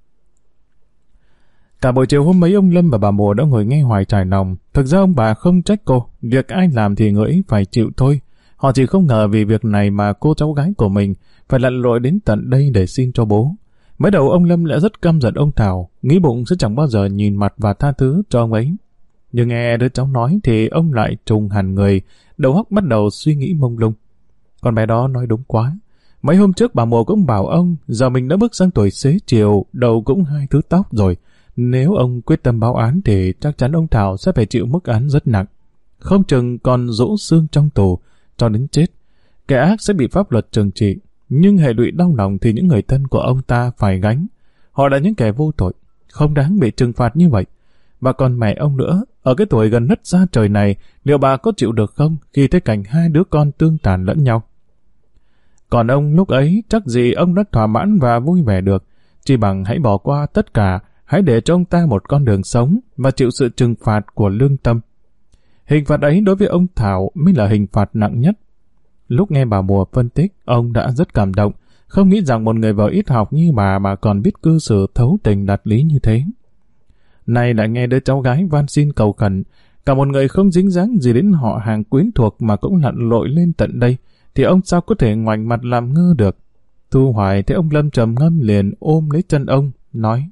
Cả buổi chiều hôm ấy ông Lâm và bà Mùa đã ngồi nghe Hoài trải lòng. Thực ra ông bà không trách cô, việc ai làm thì người ấy phải chịu thôi. Họ chỉ không ngờ vì việc này mà cô cháu gái của mình phải lặn lội đến tận đây để xin cho bố. Mới đầu ông Lâm đã rất căm giận ông Thảo, nghĩ bụng sẽ chẳng bao giờ nhìn mặt và tha thứ cho ông ấy. Nhưng nghe đứa cháu nói thì ông lại trùng hẳn người, đầu óc bắt đầu suy nghĩ mông lung. Con bé đó nói đúng quá. Mấy hôm trước bà Mùa cũng bảo ông, giờ mình đã bước sang tuổi xế chiều, đầu cũng 2 thứ tóc rồi. Nếu ông quyết tâm báo án thì chắc chắn ông Thảo sẽ phải chịu mức án rất nặng. Không chừng còn rũ xương trong tù, cho đến chết. Kẻ ác sẽ bị pháp luật trừng trị, nhưng hệ lụy đau lòng thì những người thân của ông ta phải gánh. Họ là những kẻ vô tội, không đáng bị trừng phạt như vậy. Và còn mẹ ông nữa, ở cái tuổi gần nứt ra trời này, liệu bà có chịu được không khi thấy cảnh 2 đứa con tương tàn lẫn nhau? Còn ông lúc ấy chắc gì ông đã thỏa mãn và vui vẻ được, chỉ bằng hãy bỏ qua tất cả, hãy để cho ông ta một con đường sống và chịu sự trừng phạt của lương tâm. Hình phạt ấy đối với ông Thảo mới là hình phạt nặng nhất. Lúc nghe bà Mùa phân tích, ông đã rất cảm động, không nghĩ rằng một người vợ ít học như bà mà còn biết cư xử thấu tình đạt lý như thế. Nay lại nghe đứa cháu gái van xin cầu khẩn, cả một người không dính dáng gì đến họ hàng quyến thuộc mà cũng lặn lội lên tận đây, thì ông sao có thể ngoảnh mặt làm ngơ được. Thu Hoài thấy ông Lâm trầm ngâm liền ôm lấy chân ông, nói,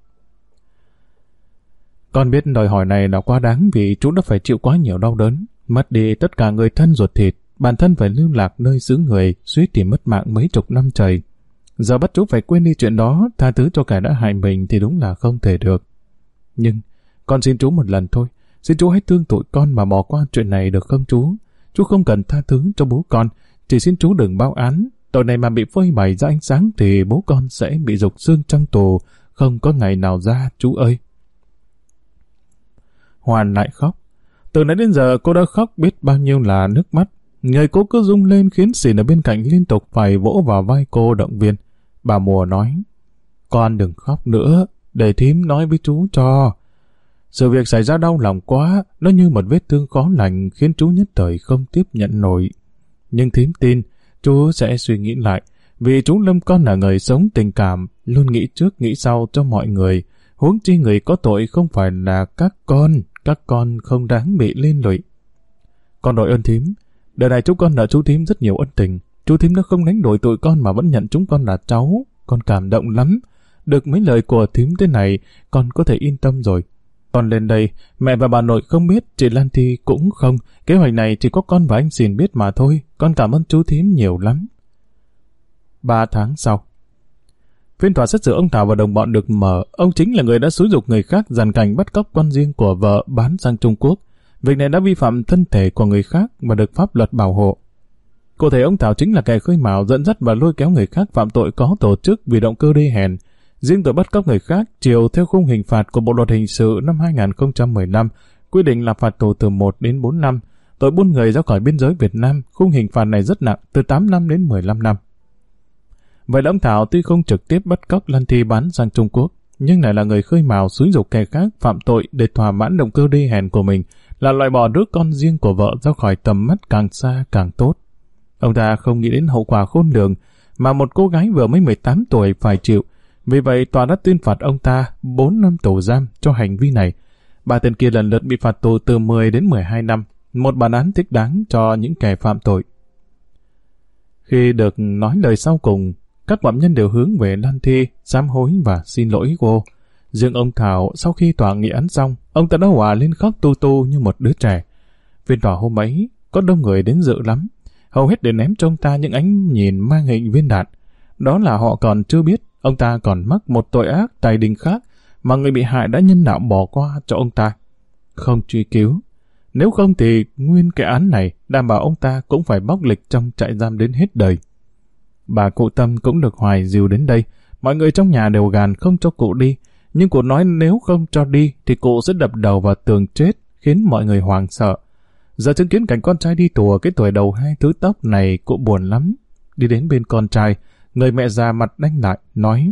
con biết đòi hỏi này là quá đáng vì chú đã phải chịu quá nhiều đau đớn, mất đi tất cả người thân ruột thịt, bản thân phải lưu lạc nơi xứ người, suýt thì mất mạng mấy chục năm trời. Giờ bắt chú phải quên đi chuyện đó, tha thứ cho kẻ đã hại mình thì đúng là không thể được. Nhưng, con xin chú một lần thôi, xin chú hãy thương tụi con mà bỏ qua chuyện này được không chú? Chú không cần tha thứ cho bố con, chỉ xin chú đừng báo án. Tội này mà bị phơi bày ra ánh sáng thì bố con sẽ bị rục xương trong tù, không có ngày nào ra, chú ơi. Hoàn lại khóc. Từ nãy đến giờ cô đã khóc biết bao nhiêu là nước mắt. Người cô cứ rung lên khiến Xìn ở bên cạnh liên tục phải vỗ vào vai cô động viên. Bà Mùa nói, con đừng khóc nữa, để thím nói với chú cho. Sự việc xảy ra đau lòng quá, nó như một vết thương khó lành khiến chú nhất thời không tiếp nhận nổi. Nhưng thím tin, chú sẽ suy nghĩ lại, vì chú Lâm con là người sống tình cảm, luôn nghĩ trước nghĩ sau cho mọi người. Huống chi người có tội không phải là các con không đáng bị liên lụy. Con đội ơn thím, đời này chúng con nợ chú thím rất nhiều ân tình. Chú thím đã không đánh đổi tụi con mà vẫn nhận chúng con là cháu. Con cảm động lắm. Được mấy lời của thím thế này, con có thể yên tâm rồi. Con lên đây, mẹ và bà nội không biết, chị Lan Thi cũng không. Kế hoạch này chỉ có con và anh Xìn biết mà thôi. Con cảm ơn chú thím nhiều lắm. 3 tháng sau, phiên tòa xét xử ông Thảo và đồng bọn được mở. Ông chính là người đã xúi giục người khác giàn cảnh bắt cóc con riêng của vợ bán sang Trung Quốc. Việc này đã vi phạm thân thể của người khác và được pháp luật bảo hộ. Cụ thể ông Thảo chính là kẻ khơi mào dẫn dắt và lôi kéo người khác phạm tội có tổ chức vì động cơ đê hèn. Riêng tội bắt cóc người khác chiều theo khung hình phạt của Bộ luật hình sự năm 2015 quy định là phạt tù từ 1 đến 4 năm. Tội buôn người ra khỏi biên giới Việt Nam, khung hình phạt này rất nặng, từ 8 năm đến 15 năm. Vậy là ông Thảo tuy không trực tiếp bắt cóc Lan Thi bán sang Trung Quốc, nhưng lại là người khơi mào xúi giục kẻ khác phạm tội để thỏa mãn động cơ đê hèn của mình, là loại bỏ đứa con riêng của vợ ra khỏi tầm mắt càng xa càng tốt. Ông ta không nghĩ đến hậu quả khôn lường mà một cô gái vừa mới 18 tuổi phải chịu Vì vậy, tòa đã tuyên phạt ông ta 4 năm tù giam cho hành vi này. 3 tên kia lần lượt bị phạt tù từ 10 đến 12 năm, một bản án thích đáng cho những kẻ phạm tội. Khi được nói lời sau cùng, các phạm nhân đều hướng về Lan Thi, sám hối và xin lỗi cô. Riêng ông Thảo, sau khi tòa nghị án xong, ông ta đã òa lên khóc tu tu như một đứa trẻ. Phiên tòa hôm ấy, có đông người đến dự lắm. Hầu hết đều ném cho ông ta những ánh nhìn mang hình viên đạn. Đó là họ còn chưa biết ông ta còn mắc một tội ác tài đình khác mà người bị hại đã nhân đạo bỏ qua cho ông ta. Không truy cứu. Nếu không thì nguyên cái án này đảm bảo ông ta cũng phải bóc lịch trong trại giam đến hết đời. Bà cụ Tâm cũng được Hoài dìu đến đây. Mọi người trong nhà đều gàn không cho cụ đi. Nhưng cụ nói nếu không cho đi thì cụ sẽ đập đầu vào tường chết, khiến mọi người hoảng sợ. Giờ chứng kiến cảnh con trai đi tù ở cái tuổi đầu 2 thứ tóc này, cụ buồn lắm. Đi đến bên con trai, người mẹ già mặt đanh lại, nói: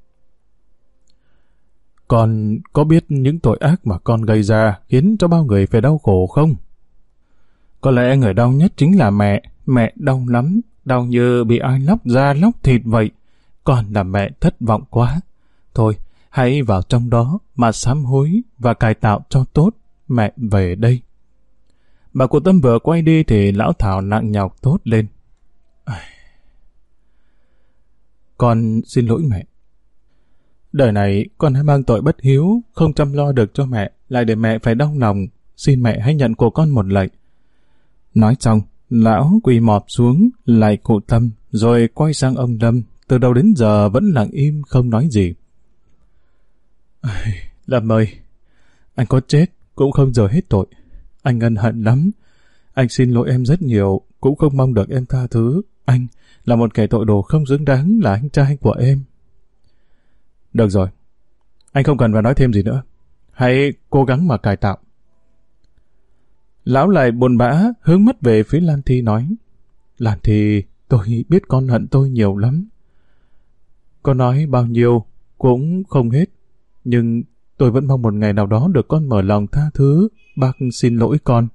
Con có biết những tội ác mà con gây ra khiến cho bao người phải đau khổ không? Có lẽ người đau nhất chính là mẹ. Mẹ đau lắm, đau như bị ai lóc da lóc thịt vậy. Con là mẹ thất vọng quá. Thôi, hãy vào trong đó mà sám hối và cải tạo cho tốt. Mẹ về đây. Bà cụ Tâm vừa quay đi thì lão Thảo nặng nhọc thốt lên: Con xin lỗi mẹ. Đời này con đã mang tội bất hiếu, không chăm lo được cho mẹ, lại để mẹ phải đau lòng. Xin mẹ hãy nhận của con một lạy. Nói xong, lão quỳ mọp xuống lạy cụ Tâm, rồi quay sang ông Lâm, từ đầu đến giờ vẫn lặng im không nói gì. Lâm ơi, anh có chết cũng không rửa hết tội. Anh ân hận lắm. Anh xin lỗi em rất nhiều, cũng không mong được em tha thứ. Anh là một kẻ tội đồ không xứng đáng là anh trai của em. Được rồi, anh không cần phải nói thêm gì nữa. Hãy cố gắng mà cải tạo. Lão lại buồn bã hướng mắt về phía Lan Thi nói: Lan Thi, tôi biết con hận tôi nhiều lắm. Con nói bao nhiêu cũng không hết, nhưng tôi vẫn mong một ngày nào đó được con mở lòng tha thứ. Bác xin lỗi con.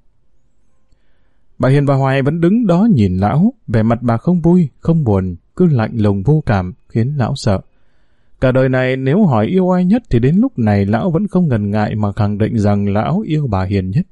Bà Hiền và Hoài vẫn đứng đó nhìn lão, vẻ mặt bà không vui, không buồn, cứ lạnh lùng vô cảm, khiến lão sợ. Cả đời này nếu hỏi yêu ai nhất thì đến lúc này lão vẫn không ngần ngại mà khẳng định rằng lão yêu bà Hiền nhất.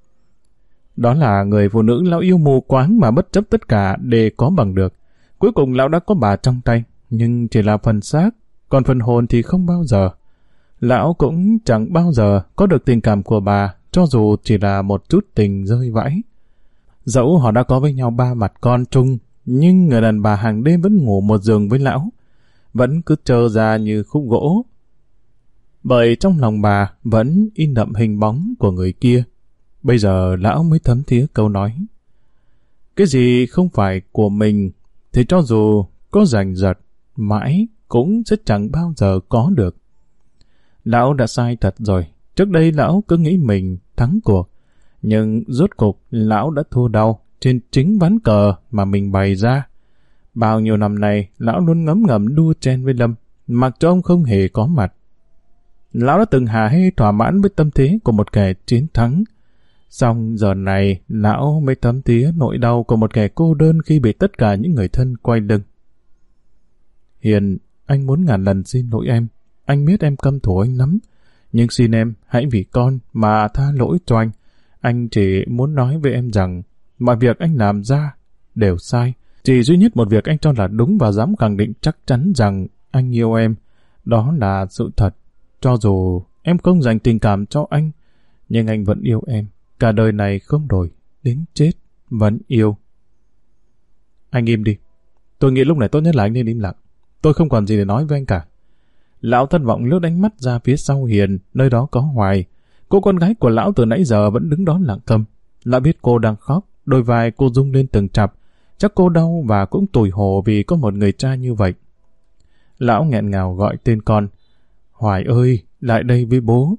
Đó là người phụ nữ lão yêu mù quáng mà bất chấp tất cả để có bằng được. Cuối cùng lão đã có bà trong tay, nhưng chỉ là phần xác, còn phần hồn thì không bao giờ. Lão cũng chẳng bao giờ có được tình cảm của bà, cho dù chỉ là một chút tình rơi vãi. Dẫu họ đã có với nhau 3 mặt con chung, nhưng người đàn bà hàng đêm vẫn ngủ một giường với lão, vẫn cứ trơ ra như khúc gỗ. Bởi trong lòng bà vẫn in đậm hình bóng của người kia. Bây giờ lão mới thấm thía câu nói: Cái gì không phải của mình thì cho dù có giành giật mãi cũng sẽ chẳng bao giờ có được. Lão đã sai thật rồi. Trước đây lão cứ nghĩ mình thắng cuộc, nhưng rốt cuộc lão đã thua đau trên chính ván cờ mà mình bày ra. Bao nhiêu năm nay lão luôn ngấm ngầm đua chen với Lâm, mặc cho ông không hề có mặt. Lão đã từng hả hê thỏa mãn với tâm thế của một kẻ chiến thắng. Song giờ này lão mới thấm thía nỗi đau của một kẻ cô đơn khi bị tất cả những người thân quay lưng. Hiền, anh muốn ngàn lần xin lỗi em. Anh biết em căm thù anh lắm, nhưng xin em hãy vì con mà tha lỗi cho anh. Anh chỉ muốn nói với em rằng mọi việc anh làm ra đều sai. Chỉ duy nhất một việc anh cho là đúng và dám khẳng định chắc chắn rằng anh yêu em. Đó là sự thật. Cho dù em không dành tình cảm cho anh, nhưng anh vẫn yêu em. Cả đời này không đổi, đến chết vẫn yêu. Anh im đi. Tôi nghĩ lúc này tốt nhất là anh nên im lặng. Tôi không còn gì để nói với anh cả. Lão thất vọng lướt ánh mắt ra phía sau Hiền, nơi đó có Hoài. Cô con gái của lão từ nãy giờ vẫn đứng đó lặng câm. Lão biết cô đang khóc, đôi vai cô rung lên từng chập. Chắc cô đau và cũng tủi hổ vì có một người cha như vậy. Lão nghẹn ngào gọi tên con. Hoài ơi, lại đây với bố.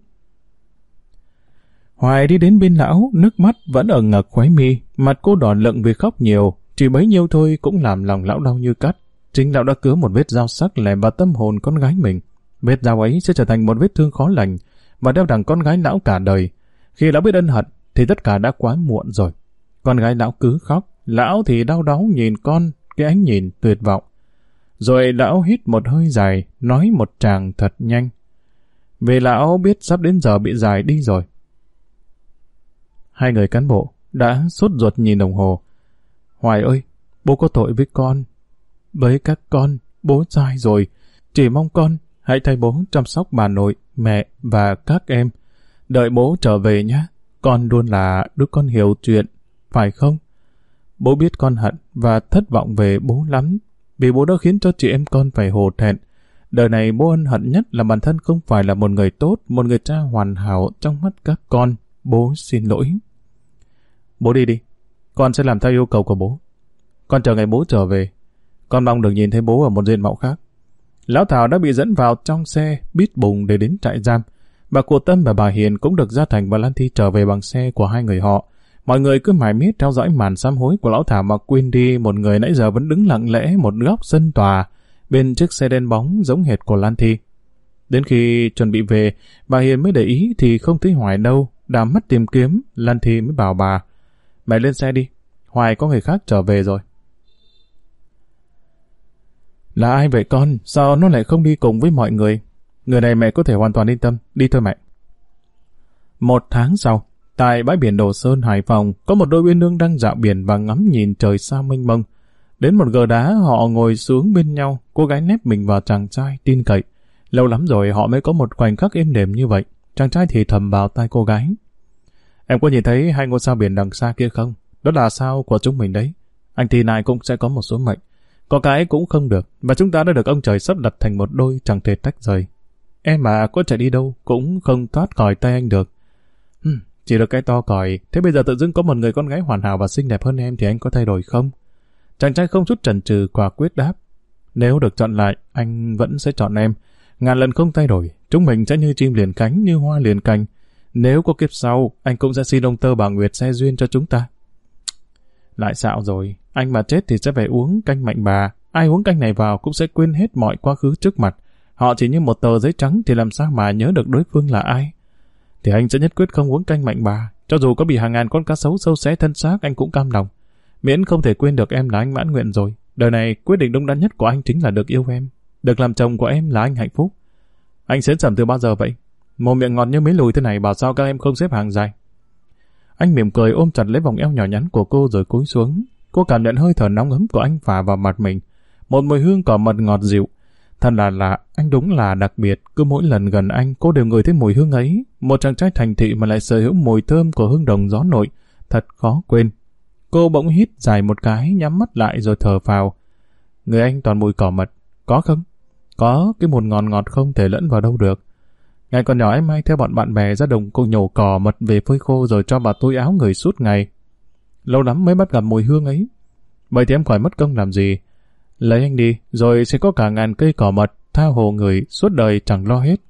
Hoài đi đến bên lão, nước mắt vẫn ở ngực khóe mi, mặt cô đỏ lựng vì khóc nhiều. Chỉ bấy nhiêu thôi cũng làm lòng lão đau như cắt. Chính lão đã cứa một vết dao sắc lèm vào tâm hồn con gái mình. Vết dao ấy sẽ trở thành một vết thương khó lành và đeo đằng con gái lão cả đời. Khi lão biết ân hận thì tất cả đã quá muộn rồi. Con gái lão cứ khóc, lão thì đau đáu nhìn con, cái ánh nhìn tuyệt vọng. Rồi lão hít một hơi dài, nói một tràng thật nhanh. Vì lão biết sắp đến giờ bị giải đi rồi. Hai người cán bộ đã sốt ruột nhìn đồng hồ. Hoài ơi, bố có tội với con. Với các con, bố sai rồi. Chỉ mong con hãy thay bố chăm sóc bà nội, mẹ và các em. Đợi bố trở về nhé. Con luôn là đứa con hiểu chuyện, phải không? Bố biết con hận và thất vọng về bố lắm, vì bố đã khiến cho chị em con phải hổ thẹn. Đời này bố ân hận nhất là bản thân không phải là một người tốt, một người cha hoàn hảo trong mắt các con. Bố xin lỗi. Bố đi đi. Con sẽ làm theo yêu cầu của bố. Con chờ ngày bố trở về. Con mong được nhìn thấy bố ở một diện mạo khác. Lão Thảo đã bị dẫn vào trong xe bít bùng để đến trại giam. Bà Cụ Tâm và bà Hiền cũng được Gia Thành và Lan Thi trở về bằng xe của hai người họ. Mọi người cứ mải miết theo dõi màn sám hối của lão Thảo mà quên đi một người nãy giờ vẫn đứng lặng lẽ một góc sân tòa bên chiếc xe đen bóng giống hệt của Lan Thi. Đến khi chuẩn bị về, bà Hiền mới để ý thì không thấy Hoài đâu. Đã mất tìm kiếm, Lan Thi mới bảo bà: Mẹ lên xe đi, Hoài có người khác trở về rồi. Là ai vậy con? Sao nó lại không đi cùng với mọi người? Người này mẹ có thể hoàn toàn yên tâm. Đi thôi mẹ. 1 tháng sau, tại bãi biển Đồ Sơn, Hải Phòng, có một đôi uyên ương đang dạo biển và ngắm nhìn trời sao mênh mông. Đến một gờ đá, họ ngồi xuống bên nhau, cô gái nép mình vào chàng trai tin cậy. Lâu lắm rồi họ mới có một khoảnh khắc êm đềm như vậy. Chàng trai thì thầm vào tai cô gái: Em có nhìn thấy 2 ngôi sao biển đằng xa kia không? Đó là sao của chúng mình đấy. Anh tin ai cũng sẽ có một số mệnh. Có cái cũng không được, và chúng ta đã được ông trời sắp đặt thành một đôi chẳng thể tách rời. Em mà có chạy đi đâu cũng không thoát khỏi tay anh được. Chỉ được cái to còi. Thế bây giờ tự dưng có một người con gái hoàn hảo và xinh đẹp hơn em thì anh có thay đổi không? Chàng trai không chút chần chừ quả quyết đáp: Nếu được chọn lại, anh vẫn sẽ chọn em. Ngàn lần không thay đổi. Chúng mình sẽ như chim liền cánh, như hoa liền cành. Nếu có kiếp sau, anh cũng sẽ xin ông Tơ Bà Nguyệt xe duyên cho chúng ta. Lại xạo rồi. Anh mà chết thì sẽ phải uống canh mạnh bà. Ai uống canh này vào cũng sẽ quên hết mọi quá khứ trước mặt. Họ chỉ như một tờ giấy trắng thì làm sao mà nhớ được đối phương là ai. Thì anh sẽ nhất quyết không uống canh mạnh bà. Cho dù có bị hàng ngàn con cá sấu sâu xé thân xác, anh cũng cam lòng. Miễn không thể quên được em là anh mãn nguyện rồi. Đời này quyết định đúng đắn nhất của anh chính là được yêu em. Được làm chồng của em là anh hạnh phúc. Anh xến sẩm từ bao giờ vậy? Mồm miệng ngọt như mấy lùi thế này bảo sao các em không xếp hàng dài. Anh mỉm cười ôm chặt lấy vòng eo nhỏ nhắn của cô rồi cúi xuống. Cô cảm nhận hơi thở nóng ấm của anh phả vào mặt mình. Một mùi hương cỏ mật ngọt dịu. Thật là lạ, anh đúng là đặc biệt. Cứ mỗi lần gần anh, cô đều ngửi thấy mùi hương ấy. Một chàng trai thành thị mà lại sở hữu mùi thơm của hương đồng gió nội. Thật khó quên. Cô bỗng hít dài một cái, nhắm mắt lại rồi thở phào. Người anh toàn mùi cỏ mật. Có không? Có, cái mùi ngọt ngọt không thể lẫn vào đâu được. Ngày còn nhỏ em hay theo bọn bạn bè ra đồng cô nhổ cỏ mật về phơi khô rồi cho bà tôi áo người suốt ngày. Lâu lắm mới bắt gặp mùi hương ấy. Vậy thì em khỏi mất công làm gì. Lấy anh đi, rồi sẽ có cả ngàn cây cỏ mật, tha hồ người, suốt đời chẳng lo hết.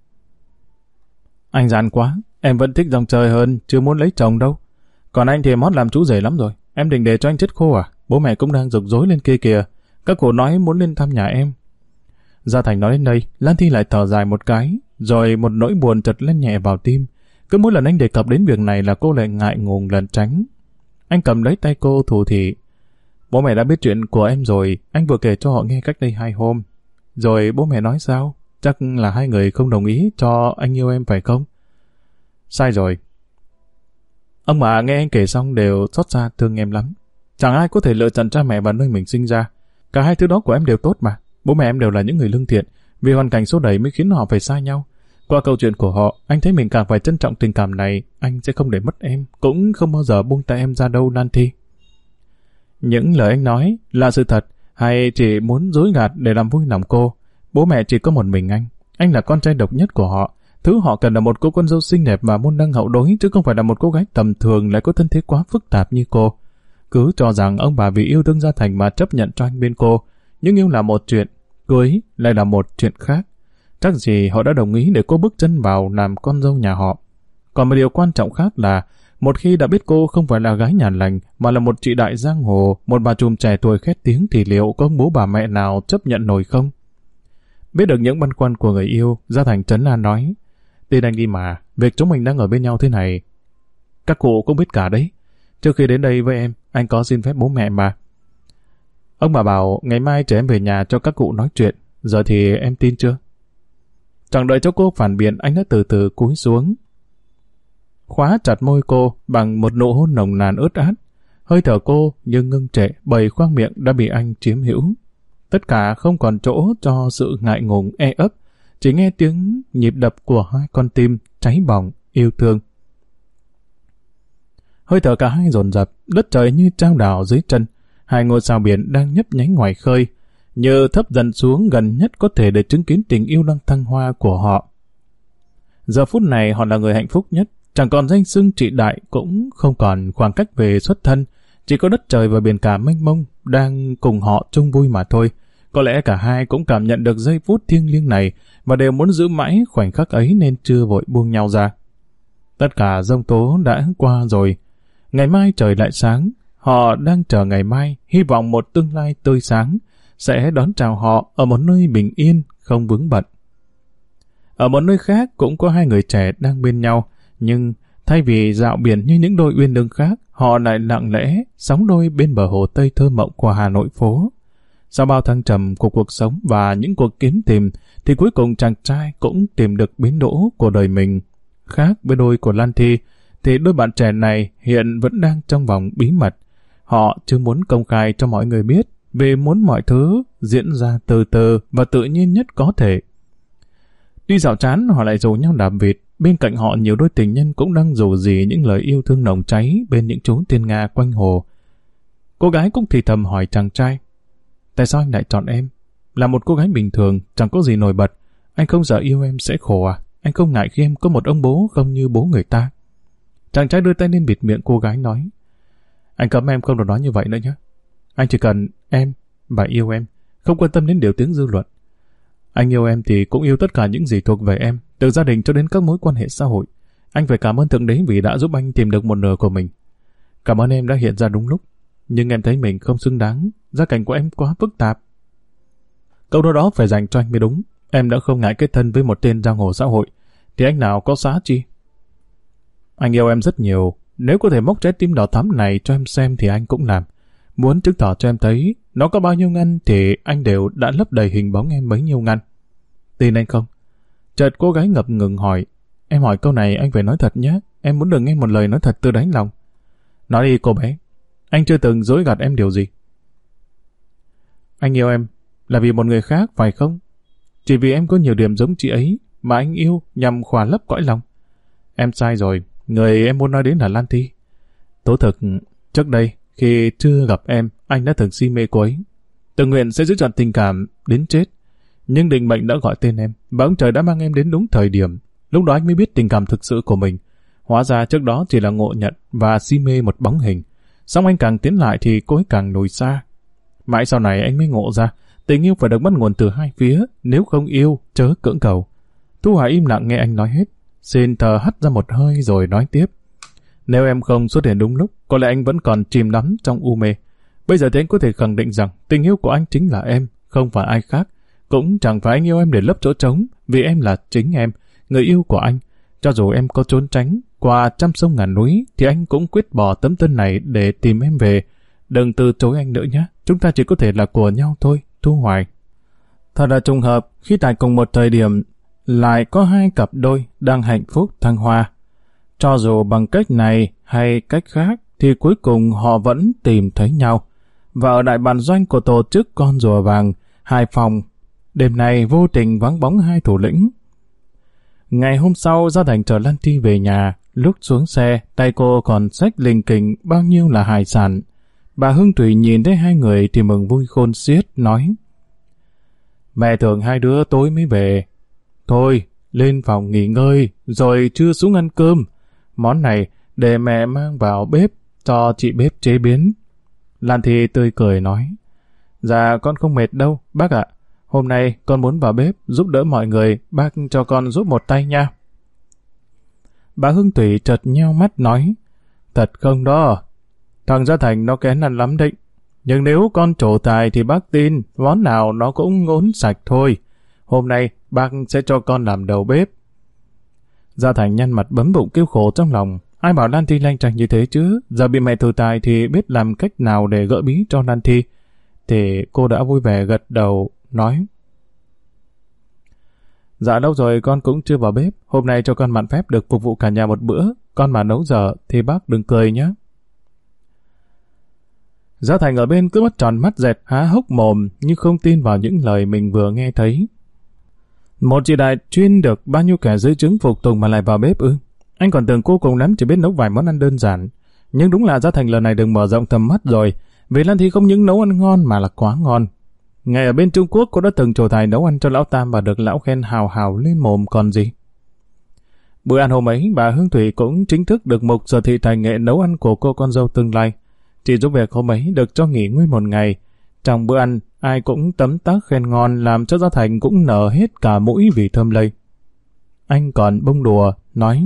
Anh gian quá, em vẫn thích dòng chơi hơn, chưa muốn lấy chồng đâu. Còn anh thì mót làm chú rể lắm rồi, em định để cho anh chết khô à? Bố mẹ cũng đang rục rối lên kia kìa, các cụ nói muốn lên thăm nhà em. Gia Thành nói đến đây, Lan Thi lại thở dài một cái, rồi một nỗi buồn chợt lên nhẹ vào tim. Cứ mỗi lần anh đề cập đến việc này là cô lại ngại ngùng lẩn tránh. Anh cầm lấy tay cô thủ thỉ. Bố mẹ đã biết chuyện của em rồi, anh vừa kể cho họ nghe cách đây 2 hôm. Rồi bố mẹ nói sao? Chắc là hai người không đồng ý cho anh yêu em phải không? Sai rồi. Ông bà nghe anh kể xong đều xót xa thương em lắm. Chẳng ai có thể lựa chọn cha mẹ vào nơi mình sinh ra. Cả hai thứ đó của em đều tốt mà. Bố mẹ em đều là những người lương thiện. Vì hoàn cảnh số đẩy mới khiến họ phải xa nhau. Qua câu chuyện của họ, anh thấy mình càng phải trân trọng tình cảm này. Anh sẽ không để mất em, cũng không bao giờ buông tay em ra đâu, Lan Thi. Những lời anh nói là sự thật hay chỉ muốn dối gạt để làm vui lòng cô? Bố mẹ chỉ có một mình anh là con trai độc nhất của họ. Thứ họ cần là một cô con dâu xinh đẹp và môn đăng hậu đối, chứ không phải là một cô gái tầm thường lại có thân thế quá phức tạp như cô. Cứ cho rằng ông bà vì yêu thương Gia Thành mà chấp nhận cho anh bên cô, nhưng yêu là một chuyện, cưới lại là một chuyện khác. Chắc gì họ đã đồng ý để cô bước chân vào làm con dâu nhà họ. Còn một điều quan trọng khác là một khi đã biết cô không phải là gái nhà lành mà là một chị đại giang hồ, một bà trùm trẻ tuổi khét tiếng thì liệu có bố bà mẹ nào chấp nhận nổi không? Biết được những băn khoăn của người yêu, Gia Thành trấn an nói: Tin anh đi mà, việc chúng mình đang ở bên nhau thế này, các cụ cũng biết cả đấy. Trước khi đến đây với em, anh có xin phép bố mẹ mà. Ông bà bảo ngày mai chở em về nhà cho các cụ nói chuyện. Giờ thì em tin chưa? Chẳng đợi cho cô phản biện, anh đã từ từ cúi xuống, khóa chặt môi cô bằng một nụ hôn nồng nàn ướt át. Hơi thở cô như ngưng trệ bởi khoang miệng đã bị anh chiếm hữu. Tất cả không còn chỗ cho sự ngại ngùng e ấp, chỉ nghe tiếng nhịp đập của hai con tim cháy bỏng yêu thương. Hơi thở cả hai dồn dập, đất trời như trao đảo dưới chân. Hai ngôi sao biển đang nhấp nháy ngoài khơi, như thấp dần xuống gần nhất có thể để chứng kiến tình yêu đang thăng hoa của họ. Giờ phút này họ là người hạnh phúc nhất, chẳng còn danh xưng trị đại, cũng không còn khoảng cách về xuất thân, chỉ có đất trời và biển cả mênh mông đang cùng họ chung vui mà thôi. Có lẽ cả hai cũng cảm nhận được giây phút thiêng liêng này và đều muốn giữ mãi khoảnh khắc ấy nên chưa vội buông nhau ra. Tất cả giông tố đã qua rồi. Ngày mai trời lại sáng. Họ đang chờ ngày mai, hy vọng một tương lai tươi sáng sẽ đón chào họ ở một nơi bình yên, không vướng bận. Ở một nơi khác cũng có hai người trẻ đang bên nhau, nhưng thay vì dạo biển như những đôi uyên ương khác, họ lại lặng lẽ sóng đôi bên bờ hồ Tây thơ mộng của Hà Nội phố. Sau bao thăng trầm của cuộc sống và những cuộc kiếm tìm, thì cuối cùng chàng trai cũng tìm được bến đỗ của đời mình. Khác với đôi của Lan Thi, thì đôi bạn trẻ này hiện vẫn đang trong vòng bí mật. Họ chưa muốn công khai cho mọi người biết, vì muốn mọi thứ diễn ra từ từ và tự nhiên nhất có thể. Đi dạo chán, họ lại rủ nhau đạp vịt. Bên cạnh họ nhiều đôi tình nhân cũng đang rủ rỉ những lời yêu thương nồng cháy bên những chốn thiên nga quanh hồ. Cô gái cũng thì thầm hỏi chàng trai: tại sao anh lại chọn em? Là một cô gái bình thường, chẳng có gì nổi bật. Anh không sợ yêu em sẽ khổ à? Anh không ngại khi em có một ông bố không như bố người ta? Chàng trai đưa tay lên bịt miệng cô gái nói: anh cấm em không được nói như vậy nữa nhé. Anh chỉ cần em và yêu em, không quan tâm đến điều tiếng dư luận. Anh yêu em thì cũng yêu tất cả những gì thuộc về em, từ gia đình cho đến các mối quan hệ xã hội. Anh phải cảm ơn Thượng Đế vì đã giúp anh tìm được một nửa của mình. Cảm ơn em đã hiện ra đúng lúc, nhưng em thấy mình không xứng đáng, gia cảnh của em quá phức tạp. Câu nói đó phải dành cho anh mới đúng. Em đã không ngại kết thân với một tên giang hồ xã hội, thì anh nào có xá chi. Anh yêu em rất nhiều, nếu có thể móc trái tim đỏ thắm này cho em xem thì anh cũng làm. Muốn chứng tỏ cho em thấy nó có bao nhiêu ngăn thì anh đều đã lấp đầy hình bóng em bấy nhiêu ngăn. Tin anh không? Chợt cô gái ngập ngừng hỏi: em hỏi câu này anh phải nói thật nhé, em muốn được nghe một lời nói thật từ đáy lòng. Nói đi cô bé, anh chưa từng dối gạt em điều gì. Anh yêu em là vì một người khác phải không? Chỉ vì em có nhiều điểm giống chị ấy mà anh yêu nhằm khỏa lấp cõi lòng. Em sai rồi, người em muốn nói đến là Lan Thi. Tố thực, trước đây khi chưa gặp em, anh đã từng si mê cô ấy, tự nguyện sẽ giữ chọn tình cảm đến chết. Nhưng định mệnh đã gọi tên em, và ông trời đã mang em đến đúng thời điểm. Lúc đó anh mới biết tình cảm thực sự của mình. Hóa ra trước đó chỉ là ngộ nhận và si mê một bóng hình. Xong anh càng tiến lại thì cô ấy càng lùi xa. Mãi sau này anh mới ngộ ra, tình yêu phải được bắt nguồn từ hai phía, nếu không yêu, chớ cưỡng cầu. Thu Hà im lặng nghe anh nói hết, xin thở hắt ra một hơi rồi nói tiếp. Nếu em không xuất hiện đúng lúc, có lẽ anh vẫn còn chìm đắm trong u mê. Bây giờ thì anh có thể khẳng định rằng tình yêu của anh chính là em, không phải ai khác. Cũng chẳng phải anh yêu em để lấp chỗ trống, vì em là chính em, người yêu của anh. Cho dù em có trốn tránh qua trăm sông ngàn núi, thì anh cũng quyết bỏ tấm thân này để tìm em về. Đừng từ chối anh nữa nhé, chúng ta chỉ có thể là của nhau thôi, Thu Hoài. Thật là trùng hợp, khi tại cùng một thời điểm, lại có hai cặp đôi đang hạnh phúc thăng hoa. Cho dù bằng cách này hay cách khác, thì cuối cùng họ vẫn tìm thấy nhau. Và ở đại bản doanh của tổ chức Con Rùa Vàng, Hải Phòng, đêm nay vô tình vắng bóng hai thủ lĩnh. Ngày hôm sau, Gia Thành chở Lan Thi về nhà. Lúc xuống xe, tay cô còn xách lình kình bao nhiêu là hải sản. Bà Hương Thủy nhìn thấy hai người thì mừng vui khôn xiết, nói: mẹ tưởng hai đứa tối mới về. Thôi, lên phòng nghỉ ngơi, rồi trưa xuống ăn cơm. Món này để mẹ mang vào bếp, cho chị bếp chế biến. Lan Thi tươi cười nói: dạ con không mệt đâu, bác ạ. Hôm nay con muốn vào bếp giúp đỡ mọi người, bác cho con giúp một tay nha. Bà Hương Thủy chợt nheo mắt nói: thật không đó, thằng Gia Thành nó kén ăn lắm đấy. Nhưng nếu con trổ tài thì bác tin món nào nó cũng ngốn sạch thôi. Hôm nay bác sẽ cho con làm đầu bếp. Gia Thành nhăn mặt bấm bụng kêu khổ trong lòng. Ai bảo Lan Thi lanh chanh như thế chứ? Giờ bị mẹ thử tài thì biết làm cách nào để gỡ bí cho Lan Thi. thì cô đã vui vẻ gật đầu, nói: Dạ đâu rồi, con cũng chưa vào bếp. Hôm nay cho con mạn phép được phục vụ cả nhà một bữa. Con mà nấu dở thì bác đừng cười nhé. Gia Thành ở bên cứ mắt tròn mắt dẹt, há hốc mồm nhưng không tin vào những lời mình vừa nghe thấy. Một chị đại chuyên được bao nhiêu kẻ dưới trướng phục tùng mà lại vào bếp ư? Anh còn tưởng cô cùng lắm chỉ biết nấu vài món ăn đơn giản. Nhưng đúng là Gia Thành lần này đừng mở rộng tầm mắt rồi. Vì Lan Thi không những nấu ăn ngon mà là quá ngon. Ngày ở bên Trung Quốc cô đã từng trổ tài nấu ăn cho lão Tam và được lão khen hào hào lên mồm còn gì. Bữa ăn hôm ấy, bà Hương Thủy cũng chính thức được mục sở thị tài nghệ nấu ăn của cô con dâu tương lai. Chị giúp việc hôm ấy được cho nghỉ nguyên một ngày. Trong bữa ăn, ai cũng tấm tắc khen ngon làm cho Gia Thành cũng nở hết cả mũi vì thơm lây. Anh còn bông đùa, nói: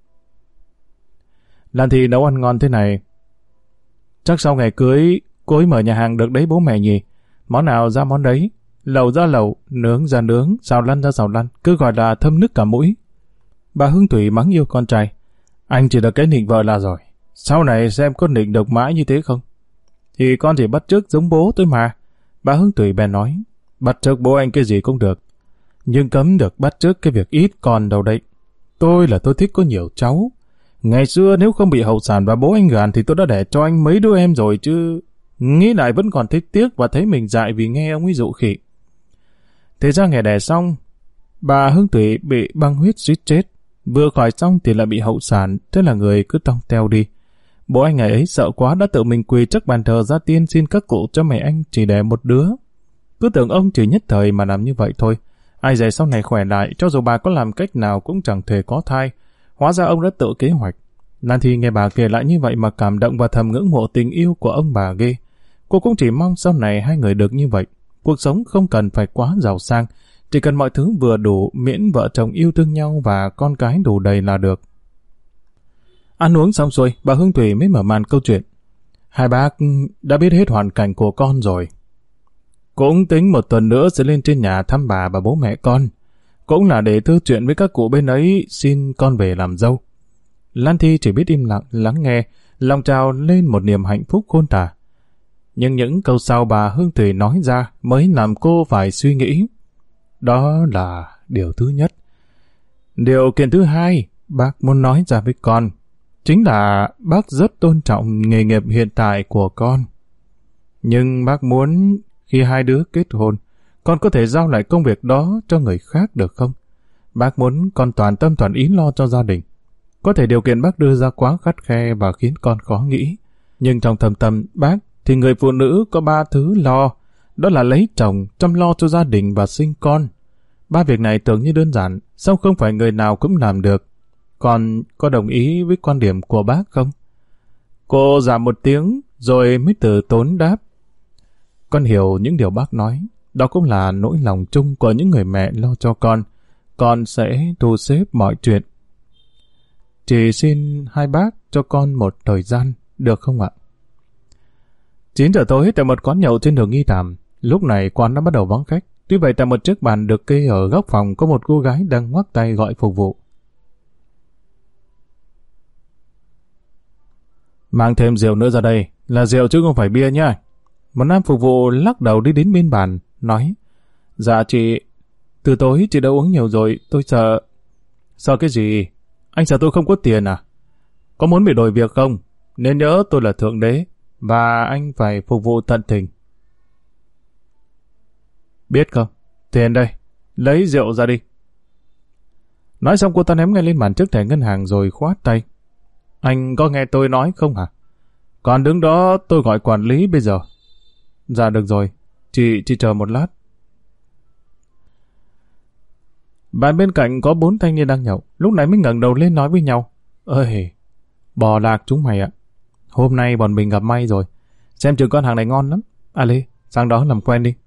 Lan Thi nấu ăn ngon thế này. Chắc sau ngày cưới, cô ấy mở nhà hàng được đấy bố mẹ nhỉ? Món nào ra món đấy, lẩu ra lẩu, nướng ra nướng, xào lăn ra xào lăn, cứ gọi là thơm nức cả mũi. Bà Hương Thủy mắng yêu con trai: Anh chỉ được cái nịnh vợ là rồi. Sau này xem có nịnh được mãi như thế không? Thì con chỉ bắt chước giống bố tôi mà. Bà Hương Thủy bèn nói: Bắt chước bố anh cái gì cũng được, nhưng cấm được bắt chước cái việc ít con đâu đấy. Tôi thích có nhiều cháu. Ngày xưa nếu không bị hậu sản và bố anh gàn thì tôi đã đẻ cho anh mấy đứa em rồi chứ. Nghĩ lại vẫn còn thấy tiếc và thấy mình dại vì nghe ông ấy dụ khỉ. Thế ra ngày đẻ xong, bà Hương Thủy bị băng huyết suýt chết. Vừa khỏi xong thì lại bị hậu sản, thế là người cứ tong teo đi. Bố anh ngày ấy sợ quá đã tự mình quỳ trước bàn thờ gia tiên xin các cụ cho mẹ anh chỉ đẻ một đứa. Cứ tưởng ông chỉ nhất thời mà làm như vậy thôi. Ai dè sau này khỏe lại, cho dù bà có làm cách nào cũng chẳng thể có thai. Hóa ra ông đã tự kế hoạch. Lan Thi nghe bà kể lại như vậy mà cảm động và thầm ngưỡng mộ tình yêu của ông bà ghê. Cô cũng chỉ mong sau này hai người được như vậy. Cuộc sống không cần phải quá giàu sang, chỉ cần mọi thứ vừa đủ miễn vợ chồng yêu thương nhau và con cái đủ đầy là được. Ăn uống xong xuôi, bà Hương Thủy mới mở màn câu chuyện. Hai bác đã biết hết hoàn cảnh của con rồi. Cũng tính một tuần nữa sẽ lên trên nhà thăm bà và bố mẹ con. Cũng là để thư chuyện với các cụ bên ấy xin con về làm dâu. Lan Thi chỉ biết im lặng lắng nghe, lòng trào lên một niềm hạnh phúc khôn tả. Nhưng những câu sau bà Hương Thủy nói ra mới làm cô phải suy nghĩ. Đó là điều thứ nhất. Điều kiện thứ hai bác muốn nói ra với con chính là bác rất tôn trọng nghề nghiệp hiện tại của con. Nhưng bác muốn khi hai đứa kết hôn, con có thể giao lại công việc đó cho người khác được không? Bác muốn con toàn tâm toàn ý lo cho gia đình. Có thể điều kiện bác đưa ra quá khắt khe và khiến con khó nghĩ. Nhưng trong thầm tâm bác thì người phụ nữ có 3 thứ lo. Đó là lấy chồng, chăm lo cho gia đình và sinh con. 3 việc này tưởng như đơn giản, sao không phải người nào cũng làm được. Con có đồng ý với quan điểm của bác không? Cô dạ một tiếng rồi mới từ tốn đáp. Con hiểu những điều bác nói. Đó cũng là nỗi lòng chung của những người mẹ lo cho con. Con sẽ thu xếp mọi chuyện. Chỉ xin hai bác cho con một thời gian, được không ạ? 9 giờ tối tại một quán nhậu trên đường Nghi Tàm. Lúc này quán đã bắt đầu vắng khách. Tuy vậy tại một chiếc bàn được kê ở góc phòng có một cô gái đang ngoắc tay gọi phục vụ. Mang thêm rượu nữa ra đây, là rượu chứ không phải bia nhá. Một nam phục vụ lắc đầu đi đến bên bàn, nói: Dạ chị, từ tối chị đã uống nhiều rồi, tôi sợ. Sợ cái gì? Anh sợ tôi không có tiền à? Có muốn bị đổi việc không? Nên nhớ tôi là thượng đế, và anh phải phục vụ tận tình. Biết không? Tiền đây, lấy rượu ra đi. Nói xong cô ta ném ngay lên bàn trước thẻ ngân hàng rồi khoát tay. Anh có nghe tôi nói không hả? Còn đứng đó tôi gọi quản lý bây giờ. Dạ được rồi, chị chờ một lát. Bàn bên cạnh có 4 thanh niên đang nhậu, lúc này mới ngẩng đầu lên nói với nhau. Ơi, bò lạc chúng mày ạ. Hôm nay bọn mình gặp may rồi. Xem chừng con hàng này ngon lắm. À Lê, sang đó làm quen đi.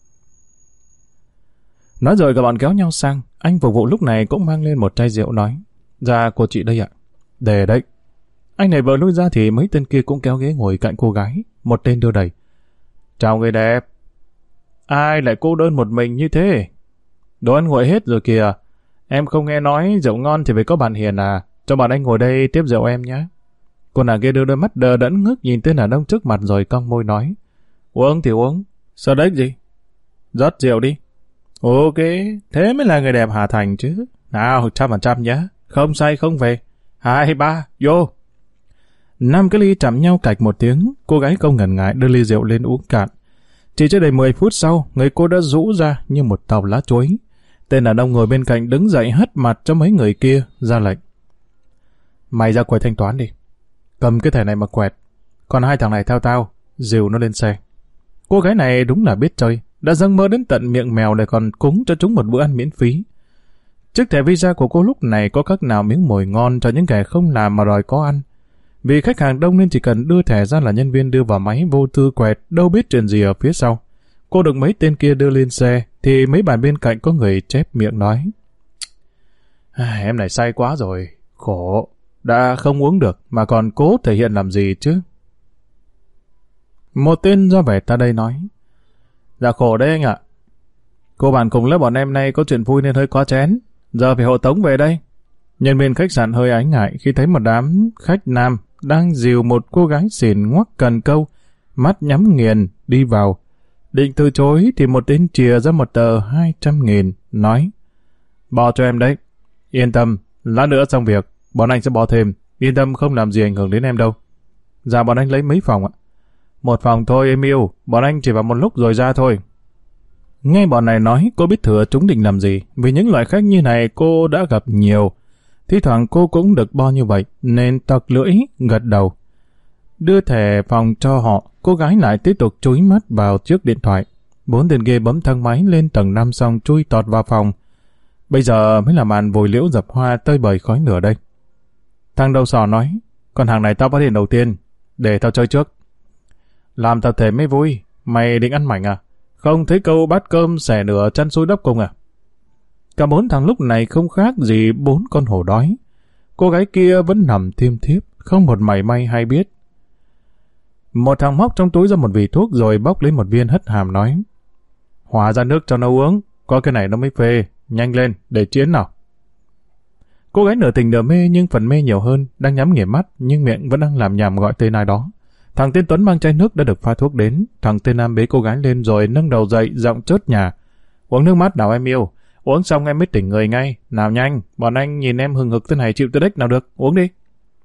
Nói rồi cả bọn kéo nhau sang. Anh phục vụ lúc này cũng mang lên một chai rượu nói. Dạ của chị đây ạ. Để đấy. Anh này vừa lui ra thì mấy tên kia cũng kéo ghế ngồi cạnh cô gái. Một tên đưa đẩy. Chào người đẹp. Ai lại cô đơn một mình như thế? Đồ ăn nguội hết rồi kìa. Em không nghe nói rượu ngon thì phải có bạn hiền à. Cho bạn anh ngồi đây tiếp rượu em nhé. Cô nàng kia đưa đôi mắt đờ đẫn ngước nhìn tên đàn ông trước mặt rồi cong môi nói. Uống thì uống, Sợ đấy gì? Rót rượu đi. Ok, thế mới là người đẹp Hà Thành chứ. Nào, 100% nhá. Không say không về. 2, 3, vô. 5 cái ly chạm nhau cạch một tiếng, cô gái không ngần ngại đưa ly rượu lên uống cạn. Chỉ chưa đầy 10 phút sau, người cô đã rũ ra như một tàu lá chuối. Tên đàn ông ngồi bên cạnh đứng dậy hất mặt cho mấy người kia, ra lệnh. Mày ra quầy thanh toán đi. Cầm cái thẻ này mà quẹt. Còn 2 thằng này theo tao, dìu nó lên xe. Cô gái này đúng là biết chơi, đã dâng mơ đến tận miệng mèo để còn cúng cho chúng một bữa ăn miễn phí. Chiếc thẻ visa của cô lúc này có các nào miếng mồi ngon cho những kẻ không làm mà đòi có ăn. Vì khách hàng đông nên chỉ cần đưa thẻ ra là nhân viên đưa vào máy vô tư quẹt, đâu biết chuyện gì ở phía sau. Cô được mấy tên kia đưa lên xe, thì mấy bàn bên cạnh có người chép miệng nói. Em này say quá rồi, khổ, đã không uống được mà còn cố thể hiện làm gì chứ. Một tên ra vẻ ta đây nói. Dạ khổ đấy anh ạ. Cô bạn cùng lớp bọn em nay có chuyện vui nên hơi quá chén, giờ phải hộ tống về đây. Nhân viên khách sạn hơi ái ngại khi thấy một đám khách nam đang dìu một cô gái xỉn ngoắc cần câu, mắt nhắm nghiền, đi vào. Định từ chối thì một tên chìa ra một tờ 200.000, nói. Bỏ cho em đấy. Yên tâm, lát nữa xong việc, bọn anh sẽ bỏ thêm. Yên tâm không làm gì ảnh hưởng đến em đâu. Dạ bọn anh lấy mấy phòng ạ? 1 phòng thôi em yêu, bọn anh chỉ vào một lúc rồi ra thôi. Nghe bọn này nói, cô biết thừa chúng định làm gì, vì những loại khách như này cô đã gặp nhiều. Thi thoảng cô cũng được bo như vậy, nên tặc lưỡi, gật đầu. Đưa thẻ phòng cho họ, cô gái lại tiếp tục chúi mắt vào chiếc điện thoại. 4 tên kia bấm thang máy lên tầng 5 xong chui tọt vào phòng. Bây giờ mới là màn vồi liễu dập hoa tơi bời khói lửa đây. Thằng đầu sò nói, con hàng này tao phát hiện đầu tiên, để tao chơi trước. Làm tập thể mới vui, mày định ăn mảnh à? Không thấy câu bát cơm xẻ nửa chăn xui đắp cùng à? Cả 4 thằng lúc này không khác gì 4 con hổ đói. Cô gái kia vẫn nằm thiêm thiếp, không một mảy may hay biết. Một thằng móc trong túi ra một vỉ thuốc rồi bóc lấy một viên hất hàm nói. Hòa ra nước cho nó uống, có cái này nó mới phê, nhanh lên, để chiến nào. Cô gái nửa tình nửa mê nhưng phần mê nhiều hơn, đang nhắm nghiền mắt nhưng miệng vẫn đang làm nhảm gọi tên ai đó. Thằng tên Tuấn mang chai nước đã được pha thuốc đến, thằng tên Nam bế cô gái lên rồi nâng đầu dậy giọng chớt nhà. Uống nước mắt nào em yêu, uống xong em mới tỉnh người ngay, nào nhanh, bọn anh nhìn em hừng hực thế này chịu tới đếch nào được, uống đi.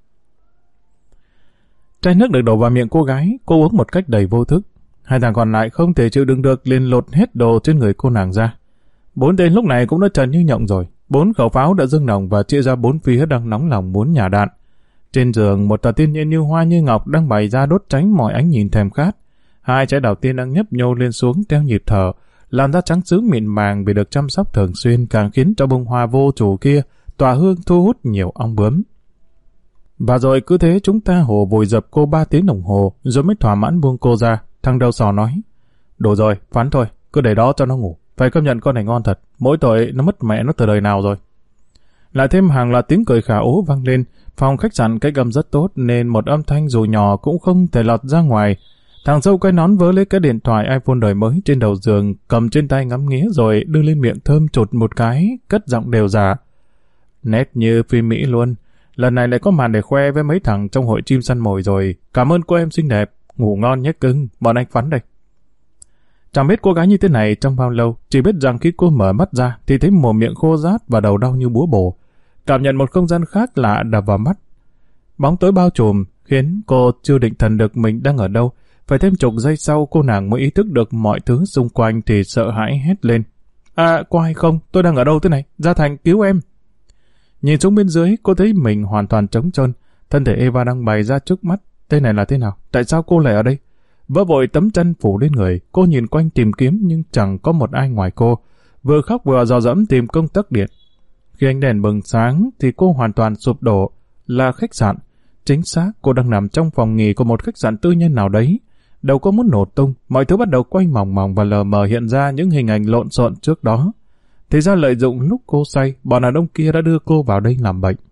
Chai nước được đổ vào miệng cô gái, cô uống một cách đầy vô thức. 2 thằng còn lại không thể chịu đựng được liền lột hết đồ trên người cô nàng ra. 4 tên lúc này cũng đã trần như nhộng rồi, 4 khẩu pháo đã dâng nòng và chia ra 4 phía đang nóng lòng muốn nhả đạn. Trên giường một tờ tiên nhiên như hoa như ngọc đang bày ra đốt tránh mọi ánh nhìn thèm khát. 2 trái đào tiên đang nhấp nhô lên xuống theo nhịp thở, làn da trắng sứ mịn màng vì được chăm sóc thường xuyên càng khiến cho bông hoa vô chủ kia tỏa hương thu hút nhiều ong bướm. Và rồi cứ thế chúng ta hồ vùi dập cô 3 tiếng đồng hồ rồi mới thỏa mãn buông cô ra. Thằng đầu sò nói, đủ rồi, phán thôi, cứ để đó cho nó ngủ. Phải công nhận con này ngon thật, mỗi tội nó mất mẹ nó từ đời nào rồi. Lại thêm hàng loạt tiếng cười khả ố vang lên. Phòng khách sạn cách âm rất tốt nên một âm thanh dù nhỏ cũng không thể lọt ra ngoài. Thằng dâu cái nón vớ lấy cái điện thoại iPhone đời mới trên đầu giường, cầm trên tay ngắm nghía rồi đưa lên miệng thơm chụt một cái, cất giọng đều giả. Nét như phim Mỹ luôn. Lần này lại có màn để khoe với mấy thằng trong hội chim săn mồi rồi. Cảm ơn cô em xinh đẹp, ngủ ngon nhé cưng, bọn anh phắn đây. Chẳng biết cô gái như thế này trong bao lâu, chỉ biết rằng khi cô mở mắt ra thì thấy mồm miệng khô rát và đầu đau như búa bổ. Cảm nhận một không gian khác lạ đập vào mắt. Bóng tối bao trùm khiến cô chưa định thần được mình đang ở đâu. Phải thêm chục giây sau cô nàng mới ý thức được mọi thứ xung quanh thì sợ hãi hét lên. À, có ai không? Tôi đang ở đâu thế này? Gia Thành, cứu em! Nhìn xuống bên dưới, cô thấy mình hoàn toàn trống trơn. Thân thể Eva đang bày ra trước mắt. Thế này là thế nào? Tại sao cô lại ở đây? Vỡ vội tấm chăn phủ lên người, cô nhìn quanh tìm kiếm nhưng chẳng có một ai ngoài cô. Vừa khóc vừa dò dẫm tìm công tắc điện. Khi ánh đèn bừng sáng thì cô hoàn toàn sụp đổ. Là khách sạn. Chính xác, cô đang nằm trong phòng nghỉ của một khách sạn tư nhân nào đấy. Đầu cô muốn nổ tung, mọi thứ bắt đầu quay mòng mòng và lờ mờ hiện ra những hình ảnh lộn xộn trước đó. Thì ra lợi dụng lúc cô say, bọn đàn ông kia đã đưa cô vào đây làm bệnh.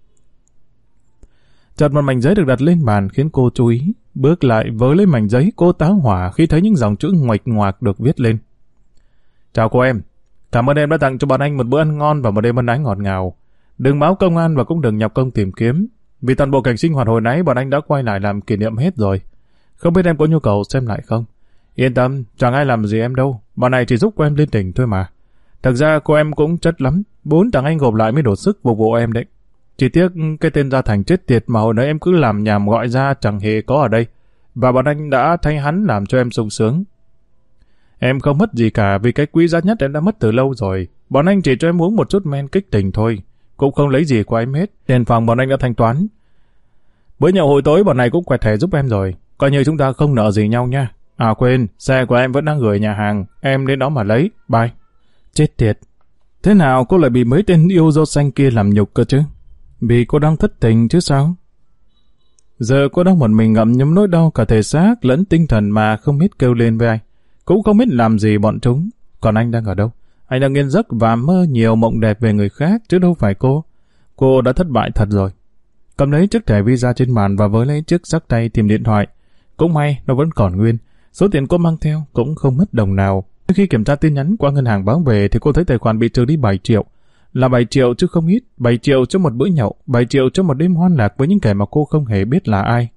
Chợt một mảnh giấy được đặt lên bàn khiến cô chú ý. Bước lại với lấy mảnh giấy, cô tá hỏa khi thấy những dòng chữ ngoạch ngoạc được viết lên. Chào cô em. Cảm ơn em đã tặng cho bọn anh một bữa ăn ngon và một đêm ân ái ngọt ngào. Đừng báo công an và cũng đừng nhọc công tìm kiếm. Vì toàn bộ cảnh sinh hoạt hồi nãy bọn anh đã quay lại làm kỷ niệm hết rồi. Không biết em có nhu cầu xem lại không? Yên tâm, chẳng ai làm gì em đâu. Bọn này chỉ giúp cô em lên tỉnh thôi mà. Thực ra cô em cũng chất lắm. 4 thằng anh gộp lại mới đủ sức phục vụ em đấy. Chỉ tiếc cái tên Gia Thành chết tiệt mà hồi nãy em cứ làm nhảm gọi ra chẳng hề có ở đây. Và bọn anh đã thay hắn làm cho em sung sướng. Em không mất gì cả vì cái quý giá nhất em đã mất từ lâu rồi. Bọn anh chỉ cho em uống một chút men kích tình thôi. Cũng không lấy gì của em hết. Tiền phòng bọn anh đã thanh toán. Bữa nhậu hồi tối bọn này cũng quẹt thẻ giúp em rồi. Coi như chúng ta không nợ gì nhau nha. À quên, xe của em vẫn đang gửi nhà hàng. Em đến đó mà lấy. Bye. Chết tiệt. Thế nào cô lại bị mấy tên yêu dâu xanh kia làm nhục cơ chứ? Vì cô đang thất tình chứ sao? Giờ cô đang một mình ngậm nhấm nỗi đau cả thể xác lẫn tinh thần mà không biết kêu lên với ai. Cũng không biết làm gì bọn chúng. Còn anh đang ở đâu? Anh đang yên giấc và mơ nhiều mộng đẹp về người khác chứ đâu phải cô. Cô đã thất bại thật rồi. Cầm lấy chiếc thẻ visa trên bàn và với lấy chiếc xách tay tìm điện thoại. Cũng may nó vẫn còn nguyên. Số tiền cô mang theo cũng không mất đồng nào. Khi kiểm tra tin nhắn qua ngân hàng báo về thì cô thấy tài khoản bị trừ đi 7 triệu. Là 7 triệu chứ không ít. 7 triệu cho một bữa nhậu. 7 triệu cho một đêm hoan lạc với những kẻ mà cô không hề biết là ai.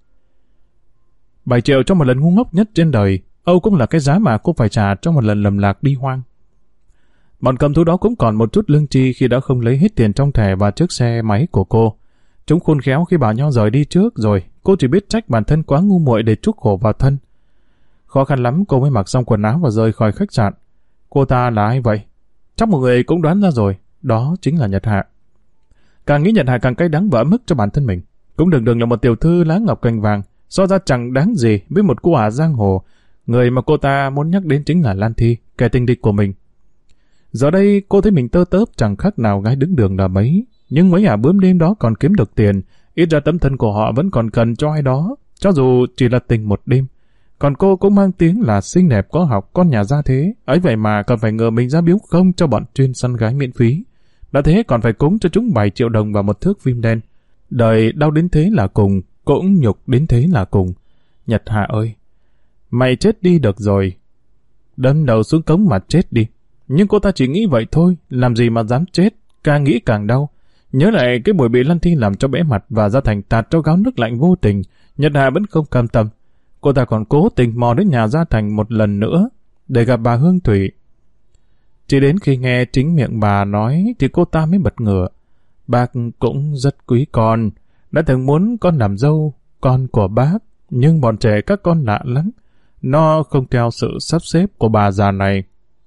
7 triệu cho một lần ngu ngốc nhất trên đời. Âu cũng là cái giá mà cô phải trả cho một lần lầm lạc đi hoang. Bọn cầm thú đó cũng còn một chút lương tri khi đã không lấy hết tiền trong thẻ và chiếc xe máy của cô. Chúng khôn khéo khi bảo nhau rời đi trước rồi. Cô chỉ biết trách bản thân quá ngu muội để chuốc khổ vào thân. Khó khăn lắm cô mới mặc xong quần áo và rời khỏi khách sạn. Cô ta là ai vậy? Chắc một người cũng đoán ra rồi. Đó chính là Nhật Hạ. Càng nghĩ Nhật Hạ càng cay đắng và ấm ức cho bản thân mình. Cũng đừng là một tiểu thư lá ngọc cành vàng, so ra chẳng đáng gì với một cô ả giang hồ. Người mà cô ta muốn nhắc đến chính là Lan Thi, kẻ tình địch của mình. Giờ đây cô thấy mình tơ tớp chẳng khác nào gái đứng đường là mấy. Nhưng mấy ả bướm đêm đó còn kiếm được tiền, ít ra tấm thân của họ vẫn còn cần cho ai đó, cho dù chỉ là tình một đêm. Còn cô cũng mang tiếng là xinh đẹp có học, con nhà gia thế, ấy vậy mà còn phải ngờ mình ra biếu không cho bọn chuyên săn gái miễn phí. Đã thế còn phải cúng cho chúng 7 triệu đồng vào một thước phim đen. Đời đau đến thế là cùng, cũng nhục đến thế là cùng. Nhật Hạ ơi, mày chết đi được rồi. Đâm đầu xuống cống mà chết đi. Nhưng cô ta chỉ nghĩ vậy thôi, làm gì mà dám chết, càng nghĩ càng đau. Nhớ lại cái buổi bị Lan Thi làm cho bẽ mặt và Gia Thành tạt cho gáo nước lạnh vô tình, Nhật Hạ vẫn không cam tâm. Cô ta còn cố tình mò đến nhà Gia Thành một lần nữa để gặp bà Hương Thủy. Chỉ đến khi nghe chính miệng bà nói thì cô ta mới bật ngửa. Bác cũng rất quý con, đã từng muốn con làm dâu, con của bác, nhưng bọn trẻ các con lạ lắm. Nó không theo sự sắp xếp của bà già này.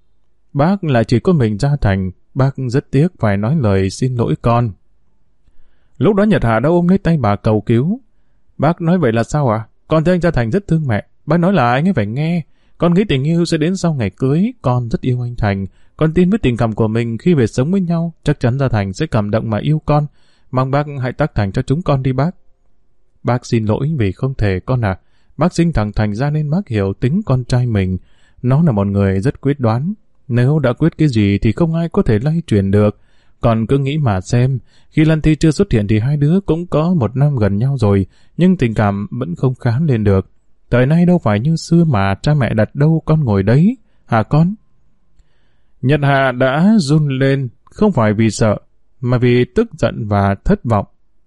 Bác lại chỉ có mình Gia Thành, bác rất tiếc phải nói lời xin lỗi con. Lúc đó Nhật Hạ đã ôm lấy tay bà cầu cứu. Bác nói vậy là sao ạ? Con thấy anh Gia Thành rất thương mẹ. Bác nói là anh ấy phải nghe. Con nghĩ tình yêu sẽ đến sau ngày cưới. Con rất yêu anh Thành. Con tin với tình cảm của mình khi về sống với nhau, chắc chắn Gia Thành sẽ cảm động mà yêu con. Mong bác hãy tác thành cho chúng con đi bác. Bác xin lỗi vì không thể con à. Bác sinh thằng Thành ra nên bác hiểu tính con trai mình. Nó là một người rất quyết đoán. Nếu đã quyết cái gì thì không ai có thể lay chuyển được. Còn cứ nghĩ mà xem, khi Lan Thi chưa xuất hiện thì hai đứa cũng có 1 năm gần nhau rồi, nhưng tình cảm vẫn không khán lên được. Thời nay đâu phải như xưa mà cha mẹ đặt đâu con ngồi đấy, hả con? Nhật Hạ đã run lên, không phải vì sợ, mà vì tức giận và thất vọng.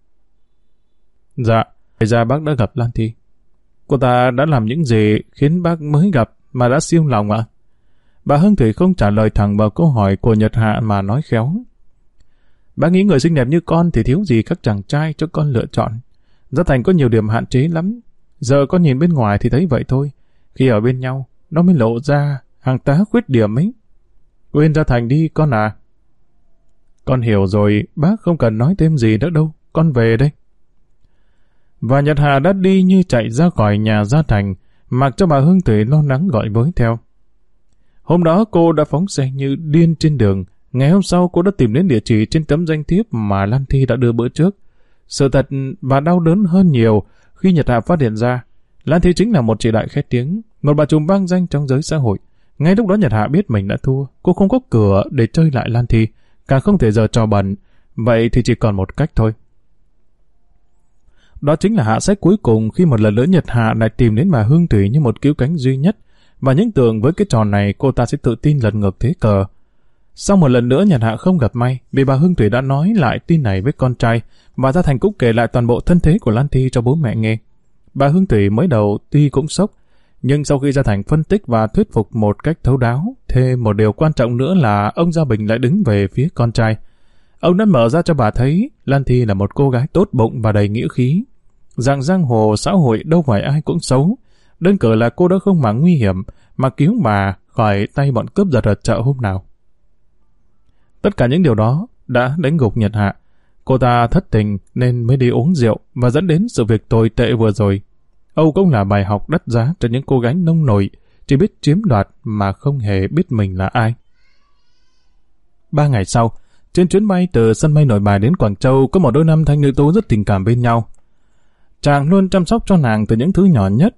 Dạ, bây giờ bác đã gặp Lan Thi. Cô ta đã làm những gì khiến bác mới gặp mà đã siêu lòng ạ? Bà Hương Thủy không trả lời thẳng vào câu hỏi của Nhật Hạ mà nói khéo. Bác nghĩ người xinh đẹp như con thì thiếu gì các chàng trai cho con lựa chọn. Gia Thành có nhiều điểm hạn chế lắm. Giờ con nhìn bên ngoài thì thấy vậy thôi. Khi ở bên nhau, nó mới lộ ra hàng tá khuyết điểm ấy. Quên Gia Thành đi con à. Con hiểu rồi, bác không cần nói thêm gì nữa đâu. Con về đây. Và Nhật Hà đã đi như chạy ra khỏi nhà Gia Thành, mặc cho bà Hương Thủy lo lắng gọi với theo. Hôm đó cô đã phóng xe như điên trên đường. Ngày hôm sau cô đã tìm đến địa chỉ trên tấm danh thiếp mà Lan Thi đã đưa bữa trước. Sự thật và đau đớn hơn nhiều khi Nhật Hạ phát hiện ra Lan Thi chính là một chị đại khét tiếng, một bà trùm vang danh trong giới xã hội. Ngay lúc đó Nhật Hạ biết mình đã thua. Cô không có cửa để chơi lại Lan Thi, càng không thể giở trò bẩn. Vậy thì chỉ còn một cách thôi. Đó chính là hạ sách cuối cùng khi một lần nữa Nhật Hạ lại tìm đến bà Hương Thủy như một cứu cánh duy nhất. Và những tưởng với cái trò này cô ta sẽ tự tin lật ngược thế cờ. Sau một lần nữa Nhật Hạ không gặp may vì bà Hương Thủy đã nói lại tin này với con trai và Gia Thành cũng kể lại toàn bộ thân thế của Lan Thi cho bố mẹ nghe. Bà Hương Thủy mới đầu tuy cũng sốc Nhưng sau khi Gia Thành phân tích và thuyết phục một cách thấu đáo, thêm một điều quan trọng nữa là ông Gia Bình lại đứng về phía con trai. Ông đã mở ra cho bà thấy Lan Thi là một cô gái tốt bụng và đầy nghĩa khí. Rằng giang hồ xã hội đâu phải ai cũng xấu. Đơn cử là cô đã không màng nguy hiểm mà cứu bà khỏi tay bọn cướp giật ở chợ hôm nào. Tất cả những điều đó đã đánh gục Nhật Hạ. Cô ta thất tình nên mới đi uống rượu và dẫn đến sự việc tồi tệ vừa rồi. Âu cũng là bài học đắt giá cho những cô gái nông nổi, chỉ biết chiếm đoạt mà không hề biết mình là ai. 3 ngày sau, trên chuyến bay từ sân bay Nội Bài đến Quảng Châu có một đôi nam thanh nữ tú rất tình cảm bên nhau. Chàng luôn chăm sóc cho nàng từ những thứ nhỏ nhất.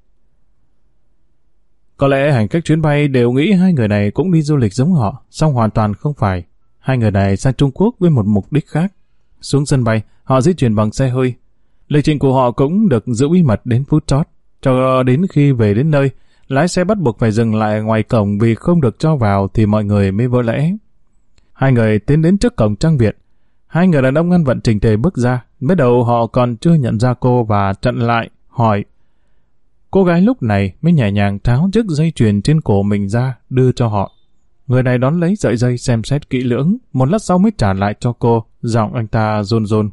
Có lẽ hành khách chuyến bay đều nghĩ hai người này cũng đi du lịch giống họ, song hoàn toàn không phải. Hai người này sang Trung Quốc với một mục đích khác. Xuống sân bay, họ di chuyển bằng xe hơi. Lịch trình của họ cũng được giữ bí mật đến phút chót, cho đến khi về đến nơi, lái xe bắt buộc phải dừng lại ngoài cổng vì không được cho vào thì mọi người mới vỡ lẽ. Hai người tiến đến trước cổng trang viện. Hai người đàn ông ăn vận chỉnh tề bước ra. Mới đầu họ còn chưa nhận ra cô và chặn lại, hỏi. Cô gái lúc này mới nhẹ nhàng tháo chiếc dây chuyền trên cổ mình ra, đưa cho họ. Người này đón lấy sợi dây xem xét kỹ lưỡng, một lát sau mới trả lại cho cô, giọng anh ta run run.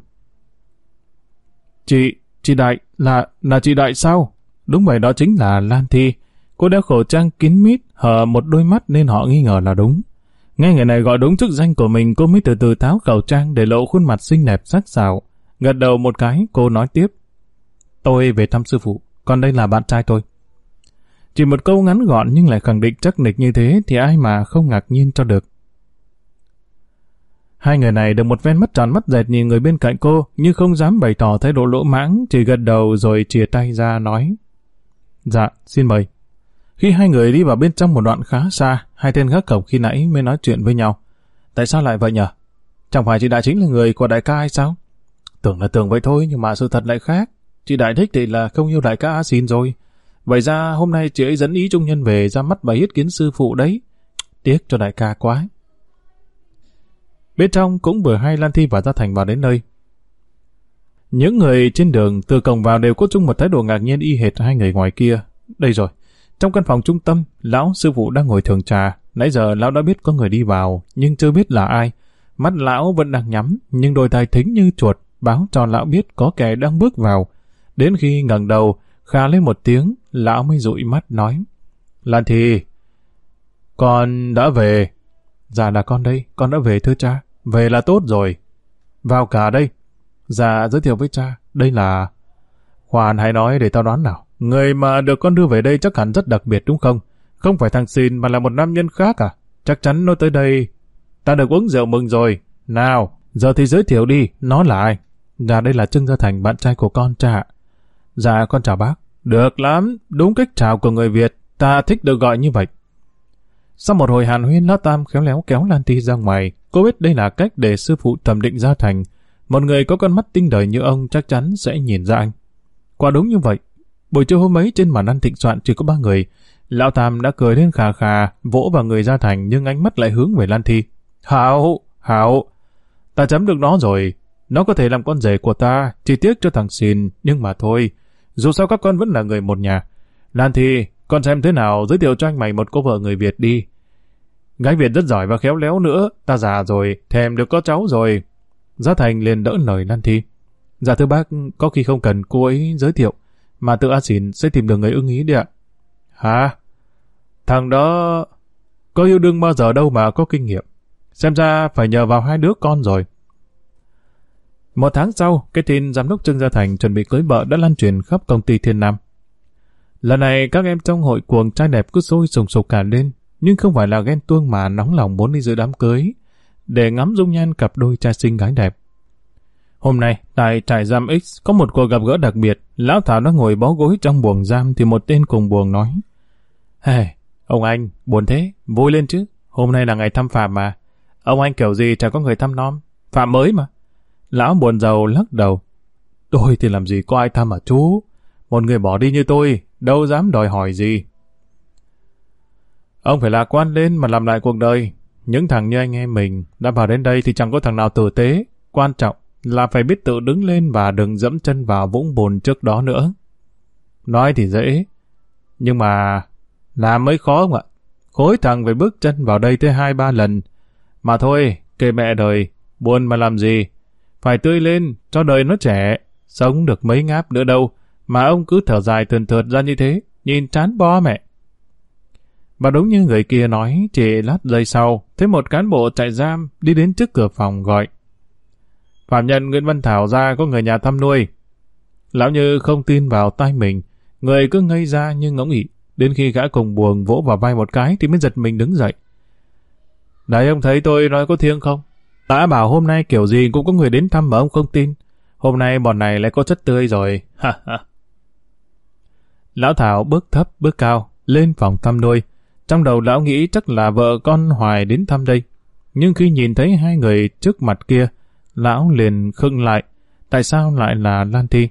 Chị Đại, là chị Đại sao? Đúng vậy, đó chính là Lan Thi. Cô đeo khẩu trang kín mít, hở một đôi mắt nên họ nghi ngờ là đúng. Nghe người này gọi đúng chức danh của mình, cô mới từ từ tháo khẩu trang để lộ khuôn mặt xinh đẹp sắc sảo. Gật đầu một cái, cô nói tiếp. Tôi về thăm sư phụ, còn đây là bạn trai tôi. Chỉ một câu ngắn gọn nhưng lại khẳng định chắc nịch như thế thì ai mà không ngạc nhiên cho được. Hai người này được một ven mắt tròn mắt dẹt nhìn người bên cạnh cô, nhưng không dám bày tỏ thái độ lỗ mãng, chỉ gật đầu rồi chìa tay ra nói. Dạ, xin mời. Khi hai người đi vào bên trong một đoạn khá xa, hai tên gác cổng khi nãy mới nói chuyện với nhau. Tại sao lại vậy nhở? Chẳng phải chị Đại chính là người của đại ca hay sao? Tưởng là tưởng vậy thôi, nhưng mà sự thật lại khác. Chị Đại thích thì là không yêu đại ca A Xin rồi. Vậy ra hôm nay chị ấy dẫn ý trung nhân về ra mắt bài yết kiến sư phụ đấy. Tiếc cho đại ca quá. Bên trong cũng vừa hay Lan Thi và Gia Thành vào đến nơi. Những người trên đường từ cổng vào đều có chung một thái độ ngạc nhiên y hệt hai người ngoài kia. Đây rồi, trong căn phòng trung tâm, lão sư phụ đang ngồi thưởng trà. Nãy giờ lão đã biết có người đi vào, nhưng chưa biết là ai. Mắt lão vẫn đang nhắm, nhưng đôi tai thính như chuột, báo cho lão biết có kẻ đang bước vào. Đến khi ngẩng đầu, khà lên một tiếng, lão mới dụi mắt nói. Lan Thi, con đã về. Dạ là con đây, con đã về thưa cha. Về là tốt rồi. Vào cả đây. Dạ giới thiệu với cha, đây là... Khoan hãy nói để tao đoán nào. Người mà được con đưa về đây chắc hẳn rất đặc biệt đúng không? Không phải thằng Xin mà là một nam nhân khác à? Chắc chắn nó tới đây. Ta được uống rượu mừng rồi. Nào, giờ thì giới thiệu đi, nó là ai? Dạ đây là Trương Gia Thành, bạn trai của con cha. Dạ con chào bác. Được lắm, đúng cách chào của người Việt, ta thích được gọi như vậy. Sau một hồi hàn huyên, lão Tam khéo léo kéo Lan Thi ra ngoài. Cô biết đây là cách để sư phụ thẩm định Gia Thành. Một người có con mắt tinh đời như ông chắc chắn sẽ nhìn ra anh. Quả đúng như vậy. Buổi trưa hôm ấy trên bàn ăn thịnh soạn chỉ có 3 người. Lão Tam đã cười lên khà khà, vỗ vào người Gia Thành nhưng ánh mắt lại hướng về Lan Thi. Hảo, ta chấm được nó rồi. Nó có thể làm con rể của ta, chỉ tiếc cho thằng Xin, nhưng mà thôi. Dù sao các con vẫn là người một nhà. Lan Thi, con xem thế nào giới thiệu cho anh mày một cô vợ người Việt đi. Gái Việt rất giỏi và khéo léo nữa, ta già rồi, thèm được có cháu rồi. Gia Thành liền đỡ lời Lan Thi. Dạ thưa bác, có khi không cần cô ấy giới thiệu, mà tự A Xỉn sẽ tìm được người ưng ý đi ạ. Hả? Thằng đó có yêu đương bao giờ đâu mà có kinh nghiệm. Xem ra phải nhờ vào hai đứa con rồi. 1 tháng sau, cái tin giám đốc Trương Gia Thành chuẩn bị cưới vợ đã lan truyền khắp công ty Thiên Nam. Lần này các em trong hội cuồng trai đẹp cứ sôi sùng sục cả lên, nhưng không phải là ghen tuông mà nóng lòng muốn đi dự đám cưới, để ngắm dung nhan cặp đôi trai xinh gái đẹp. Hôm nay, tại trại giam X có một cuộc gặp gỡ đặc biệt. Lão Thảo đang ngồi bó gối trong buồng giam thì một tên cùng buồng nói. Hey, ông anh, buồn thế, vui lên chứ. Hôm nay là ngày thăm Phạm mà. Ông anh kiểu gì chả có người thăm nom. Phạm mới mà. Lão buồn rầu lắc đầu. Tôi thì làm gì có ai thăm à chú. Một người bỏ đi như tôi, đâu dám đòi hỏi gì. Ông phải lạc quan lên mà làm lại cuộc đời. Những thằng như anh em mình đã vào đến đây thì chẳng có thằng nào tử tế. Quan trọng là phải biết tự đứng lên và đừng dẫm chân vào vũng bùn trước đó nữa. Nói thì dễ, Nhưng mà làm mới khó không ạ? Khối thằng phải bước chân vào đây tới 2-3 lần. Mà thôi, kệ mẹ đời, buồn mà làm gì. Phải tươi lên, cho đời nó trẻ, sống được mấy ngáp nữa đâu, mà ông cứ thở dài thườn thượt ra như thế, nhìn chán bo mẹ. Và đúng như người kia nói, chỉ lát giây sau, thấy một cán bộ trại giam đi đến trước cửa phòng gọi. Phạm nhân Nguyễn Văn Thảo ra có người nhà thăm nuôi. Lão Như không tin vào tai mình, người cứ ngây ra như ngỗng ị, đến khi gã cùng buồng vỗ vào vai một cái thì mới giật mình đứng dậy. Đấy, ông thấy tôi nói có thiêng không? Đã bảo hôm nay kiểu gì cũng có người đến thăm mà ông không tin. Hôm nay bọn này lại có chất tươi rồi. Ha ha. Lão Thảo bước thấp bước cao lên phòng thăm nuôi. Trong đầu lão nghĩ chắc là vợ con Hoài đến thăm đây. Nhưng khi nhìn thấy hai người trước mặt kia, lão liền khựng lại. Tại sao lại là Lan Thi?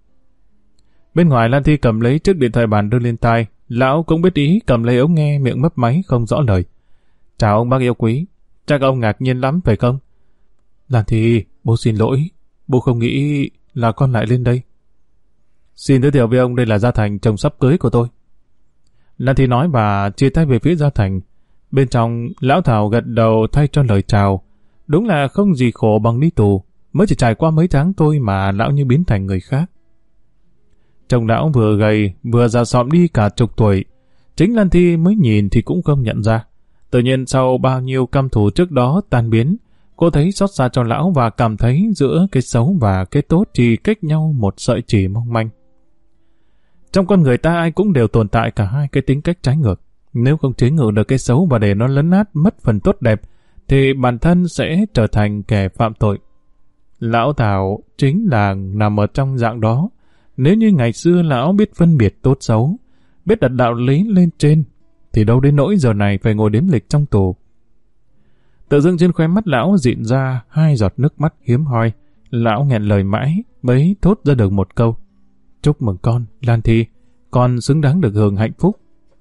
Bên ngoài Lan Thi cầm lấy chiếc điện thoại bàn đưa lên tai. Lão cũng biết ý, cầm lấy ống nghe, miệng mấp máy không rõ lời. Chào ông bác yêu quý. Chắc ông ngạc nhiên lắm phải không? Lan Thi, bố xin lỗi. Bố không nghĩ là con lại lên đây. Xin giới thiệu với ông, đây là Gia Thành, chồng sắp cưới của tôi. Lan Thi nói và chia tay về phía Gia Thành. Bên trong, lão Thảo gật đầu thay cho lời chào. Đúng là không gì khổ bằng đi tù. Mới chỉ trải qua mấy tháng thôi mà lão như biến thành người khác. Chồng lão vừa gầy, vừa già sọm đi cả chục tuổi. Chính Lan Thi mới nhìn thì cũng không nhận ra. Tự nhiên sau bao nhiêu căm thù trước đó tan biến, cô thấy xót xa cho lão và cảm thấy giữa cái xấu và cái tốt chỉ cách nhau một sợi chỉ mong manh. Trong con người ta ai cũng đều tồn tại cả hai cái tính cách trái ngược. Nếu không chế ngự được cái xấu và để nó lấn át mất phần tốt đẹp, thì bản thân sẽ trở thành kẻ phạm tội. Lão Thảo chính là nằm ở trong dạng đó. Nếu như ngày xưa lão biết phân biệt tốt xấu, biết đặt đạo lý lên trên, thì đâu đến nỗi giờ này phải ngồi đếm lịch trong tù. Tự dưng trên khóe mắt lão dịn ra 2 giọt nước mắt hiếm hoi. Lão nghẹn lời mãi mới thốt ra được một câu. Chúc mừng con, Lan Thi, con xứng đáng được hưởng hạnh phúc.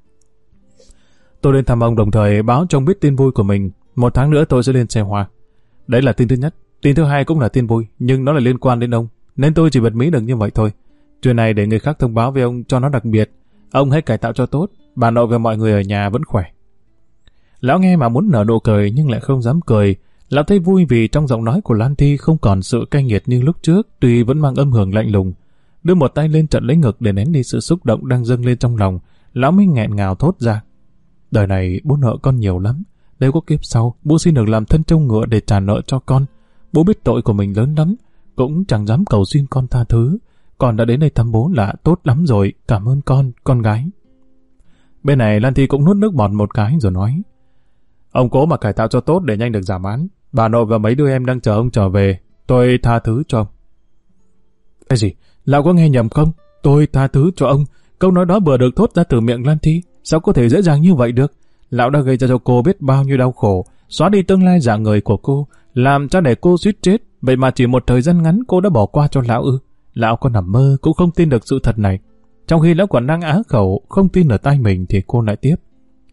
Tôi lên thăm ông đồng thời báo cho ông biết tin vui của mình. 1 tháng nữa tôi sẽ lên xe hoa. Đấy là tin thứ nhất. Tin thứ hai cũng là tin vui, nhưng nó lại liên quan đến ông, nên tôi chỉ bật mí được như vậy thôi. Chuyện này để người khác thông báo với ông cho nó đặc biệt. Ông hãy cải tạo cho tốt, bà nội và mọi người ở nhà vẫn khỏe. Lão nghe mà muốn nở nụ cười nhưng lại không dám cười. Lão thấy vui vì trong giọng nói của Lan Thi không còn sự cay nghiệt như lúc trước, tuy vẫn mang âm hưởng lạnh lùng. Đưa một tay lên trận lấy ngực để nén đi sự xúc động đang dâng lên trong lòng, lão mới nghẹn ngào thốt ra. Đời này bố nợ con nhiều lắm. Nếu có kiếp sau, bố xin được làm thân trâu ngựa để trả nợ cho con. Bố biết tội của mình lớn lắm, cũng chẳng dám cầu xin con tha thứ. Con đã đến đây thăm bố là tốt lắm rồi, cảm ơn con gái. Bên này Lan Thi cũng nuốt nước bọt một cái rồi nói. Ông cố mà cải tạo cho tốt để nhanh được giảm án. Bà nội và mấy đứa em đang chờ ông trở về. Tôi tha thứ cho ông. Cái gì? Lão có nghe nhầm không? Tôi tha thứ cho ông. Câu nói đó vừa được thốt ra từ miệng Lan Thi. Sao có thể dễ dàng như vậy được? Lão đã gây ra cho cô biết bao nhiêu đau khổ, xóa đi tương lai dạng người của cô, làm cho để cô suýt chết. Vậy mà chỉ một thời gian ngắn cô đã bỏ qua cho lão ư? Lão có nằm mơ cũng không tin được sự thật này. Trong khi lão còn đang á khẩu, không tin ở tai mình thì cô lại tiếp.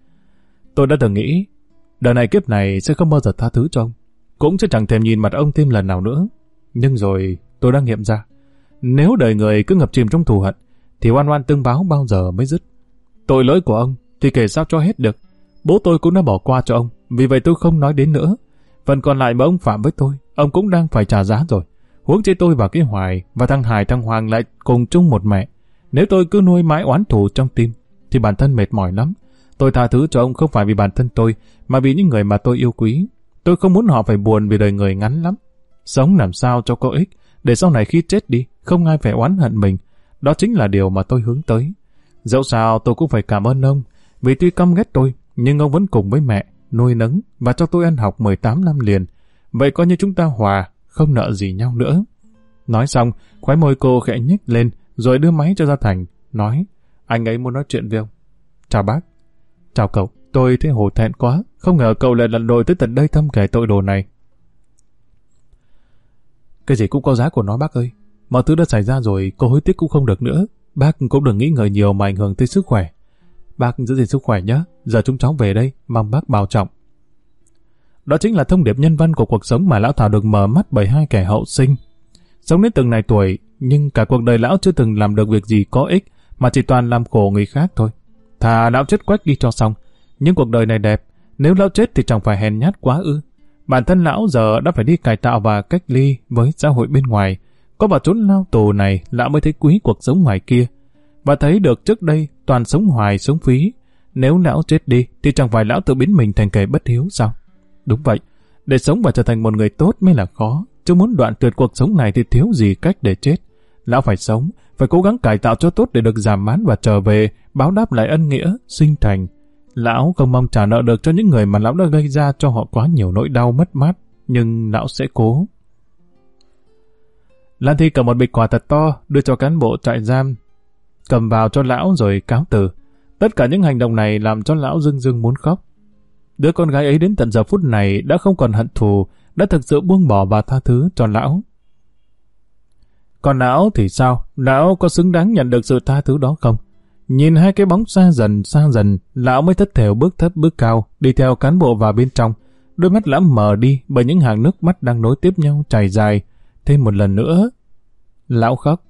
Tôi đã từng nghĩ, đời này kiếp này sẽ không bao giờ tha thứ cho ông. Cũng sẽ chẳng thèm nhìn mặt ông thêm lần nào nữa. Nhưng rồi tôi đã nghiệm ra, nếu đời người cứ ngập chìm trong thù hận, thì oan oan tương báo bao giờ mới dứt. Tội lỗi của ông thì kể sao cho hết được. Bố tôi cũng đã bỏ qua cho ông, vì vậy tôi không nói đến nữa. Phần còn lại mà ông phạm với tôi, ông cũng đang phải trả giá rồi. Huống chi tôi và cái Hoài và thằng Hải thằng Hoàng lại cùng chung một mẹ. Nếu tôi cứ nuôi mãi oán thù trong tim, thì bản thân mệt mỏi lắm. Tôi tha thứ cho ông không phải vì bản thân tôi, mà vì những người mà tôi yêu quý. Tôi không muốn họ phải buồn vì đời người ngắn lắm. Sống làm sao cho có ích, để sau này khi chết đi, không ai phải oán hận mình. Đó chính là điều mà tôi hướng tới. Dẫu sao tôi cũng phải cảm ơn ông, vì tuy căm ghét tôi, nhưng ông vẫn cùng với mẹ, nuôi nấng và cho tôi ăn học 18 năm liền. Vậy coi như chúng ta hòa, không nợ gì nhau nữa. Nói xong, khóe môi cô khẽ nhếch lên, rồi đưa máy cho Gia Thành, nói, anh ấy muốn nói chuyện với ông. Chào bác. Chào cậu, tôi thấy hổ thẹn quá, không ngờ cậu lại lặn lội tới tận đây thăm kẻ tội đồ này. Cái gì cũng có giá của nó bác ơi. Mọi thứ đã xảy ra rồi, cô hối tiếc cũng không được nữa. Bác cũng đừng nghĩ ngợi nhiều mà ảnh hưởng tới sức khỏe. Bác giữ gìn sức khỏe nhé. Giờ chúng cháu về đây, mong bác bảo trọng. Đó chính là thông điệp nhân văn của cuộc sống mà lão Thảo được mở mắt bởi hai kẻ hậu sinh. Sống đến từng này tuổi, nhưng cả cuộc đời lão chưa từng làm được việc gì có ích, mà chỉ toàn làm khổ người khác thôi. Thà lão chết quách đi cho xong. Nhưng cuộc đời này đẹp, nếu lão chết thì chẳng phải hèn nhát quá ư. Bản thân lão giờ đã phải đi cải tạo và cách ly với xã hội bên ngoài. Có vào chốn lao tù này, lão mới thấy quý cuộc sống ngoài kia. Và thấy được trước đây toàn sống hoài sống phí. Nếu lão chết đi thì chẳng phải lão tự biến mình thành kẻ bất hiếu sao? Đúng vậy, để sống và trở thành một người tốt mới là khó. Chứ muốn đoạn tuyệt cuộc sống này thì thiếu gì cách để chết. Lão phải sống, phải cố gắng cải tạo cho tốt để được giảm án và trở về, báo đáp lại ân nghĩa, sinh thành. Lão không mong trả nợ được cho những người mà lão đã gây ra cho họ quá nhiều nỗi đau mất mát, nhưng lão sẽ cố. Lan Thi cầm một bịch quà thật to, đưa cho cán bộ trại giam, cầm vào cho lão rồi cáo từ. Tất cả những hành động này làm cho lão rưng rưng muốn khóc. Đứa con gái ấy đến tận giờ phút này đã không còn hận thù, đã thực sự buông bỏ và tha thứ cho lão. Còn lão thì sao? Lão có xứng đáng nhận được sự tha thứ đó không? Nhìn hai cái bóng xa dần, lão mới thất thểu bước thấp bước cao, đi theo cán bộ vào bên trong. Đôi mắt lão mờ đi bởi những hàng nước mắt đang nối tiếp nhau chảy dài. Thêm một lần nữa, lão khóc.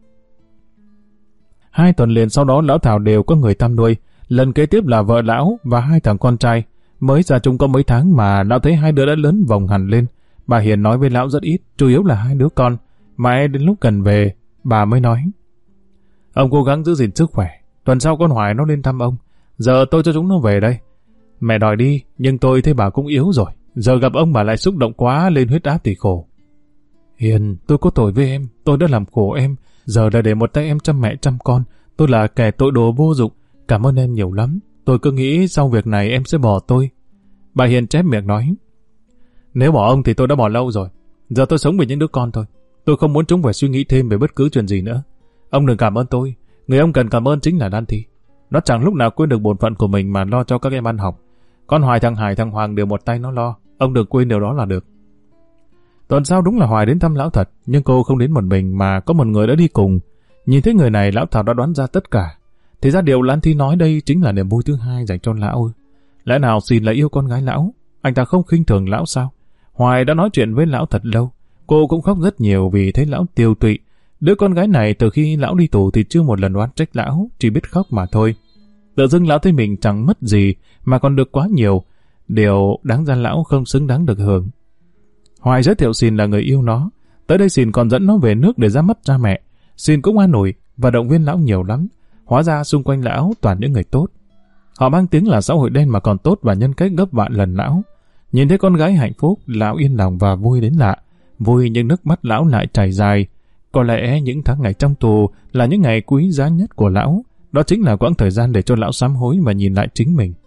2 tuần liền sau đó lão Thảo đều có người thăm nuôi. Lần kế tiếp là vợ lão và 2 thằng con trai. Mới ra chung có mấy tháng mà lão thấy 2 đứa đã lớn vòng hẳn lên. Bà Hiền nói với lão rất ít, chủ yếu là 2 đứa con. Mãi đến lúc gần về, bà mới nói: ông cố gắng giữ gìn sức khỏe. Tuần sau con Hoài nó lên thăm ông. Giờ tôi cho chúng nó về đây. Mẹ đòi đi, nhưng tôi thấy bà cũng yếu rồi. Giờ gặp ông bà lại xúc động quá, lên huyết áp thì khổ. Hiền, tôi có tội với em. Tôi đã làm khổ em. Giờ là để một tay em chăm mẹ chăm con. Tôi là kẻ tội đồ vô dụng. Cảm ơn em nhiều lắm. Tôi cứ nghĩ sau việc này em sẽ bỏ tôi. Bà Hiền chép miệng nói: nếu bỏ ông thì tôi đã bỏ lâu rồi. Giờ tôi sống với những đứa con thôi. Tôi không muốn chúng phải suy nghĩ thêm về bất cứ chuyện gì nữa. Ông đừng cảm ơn tôi. Người ông cần cảm ơn chính là Lan Thi. Nó chẳng lúc nào quên được bổn phận của mình mà lo cho các em ăn học. Con Hoài, thằng Hoàng đều một tay nó lo. Ông đừng quên điều đó là được. Tuần sau đúng là Hoài đến thăm lão thật, nhưng cô không đến một mình mà có một người đã đi cùng. Nhìn thấy người này, lão Thảo đã đoán ra tất cả. Thì ra điều Lan Thi nói đây chính là niềm vui thứ hai dành cho lão. Lẽ nào Xin lại yêu con gái lão? Anh ta không khinh thường lão sao? Hoài đã nói chuyện với lão thật lâu. Cô cũng khóc rất nhiều vì thấy lão tiêu tụy. Đứa con gái này từ khi lão đi tù thì chưa một lần oán trách lão, chỉ biết khóc mà thôi. Tự dưng lão thấy mình chẳng mất gì mà còn được quá nhiều. Điều đáng ra lão không xứng đáng được hưởng. Hoài giới thiệu Xin là người yêu nó. Tới đây Xin còn dẫn nó về nước để ra mắt cha mẹ. Xin cũng an ủi và động viên lão nhiều lắm. Hóa ra xung quanh lão toàn những người tốt. Họ mang tiếng là xã hội đen mà còn tốt và nhân cách gấp vạn lần lão. Nhìn thấy con gái hạnh phúc, lão yên lòng và vui đến lạ. Vui nhưng nước mắt lão lại chảy dài. Có lẽ những tháng ngày trong tù là những ngày quý giá nhất của lão. Đó chính là quãng thời gian để cho lão sám hối và nhìn lại chính mình.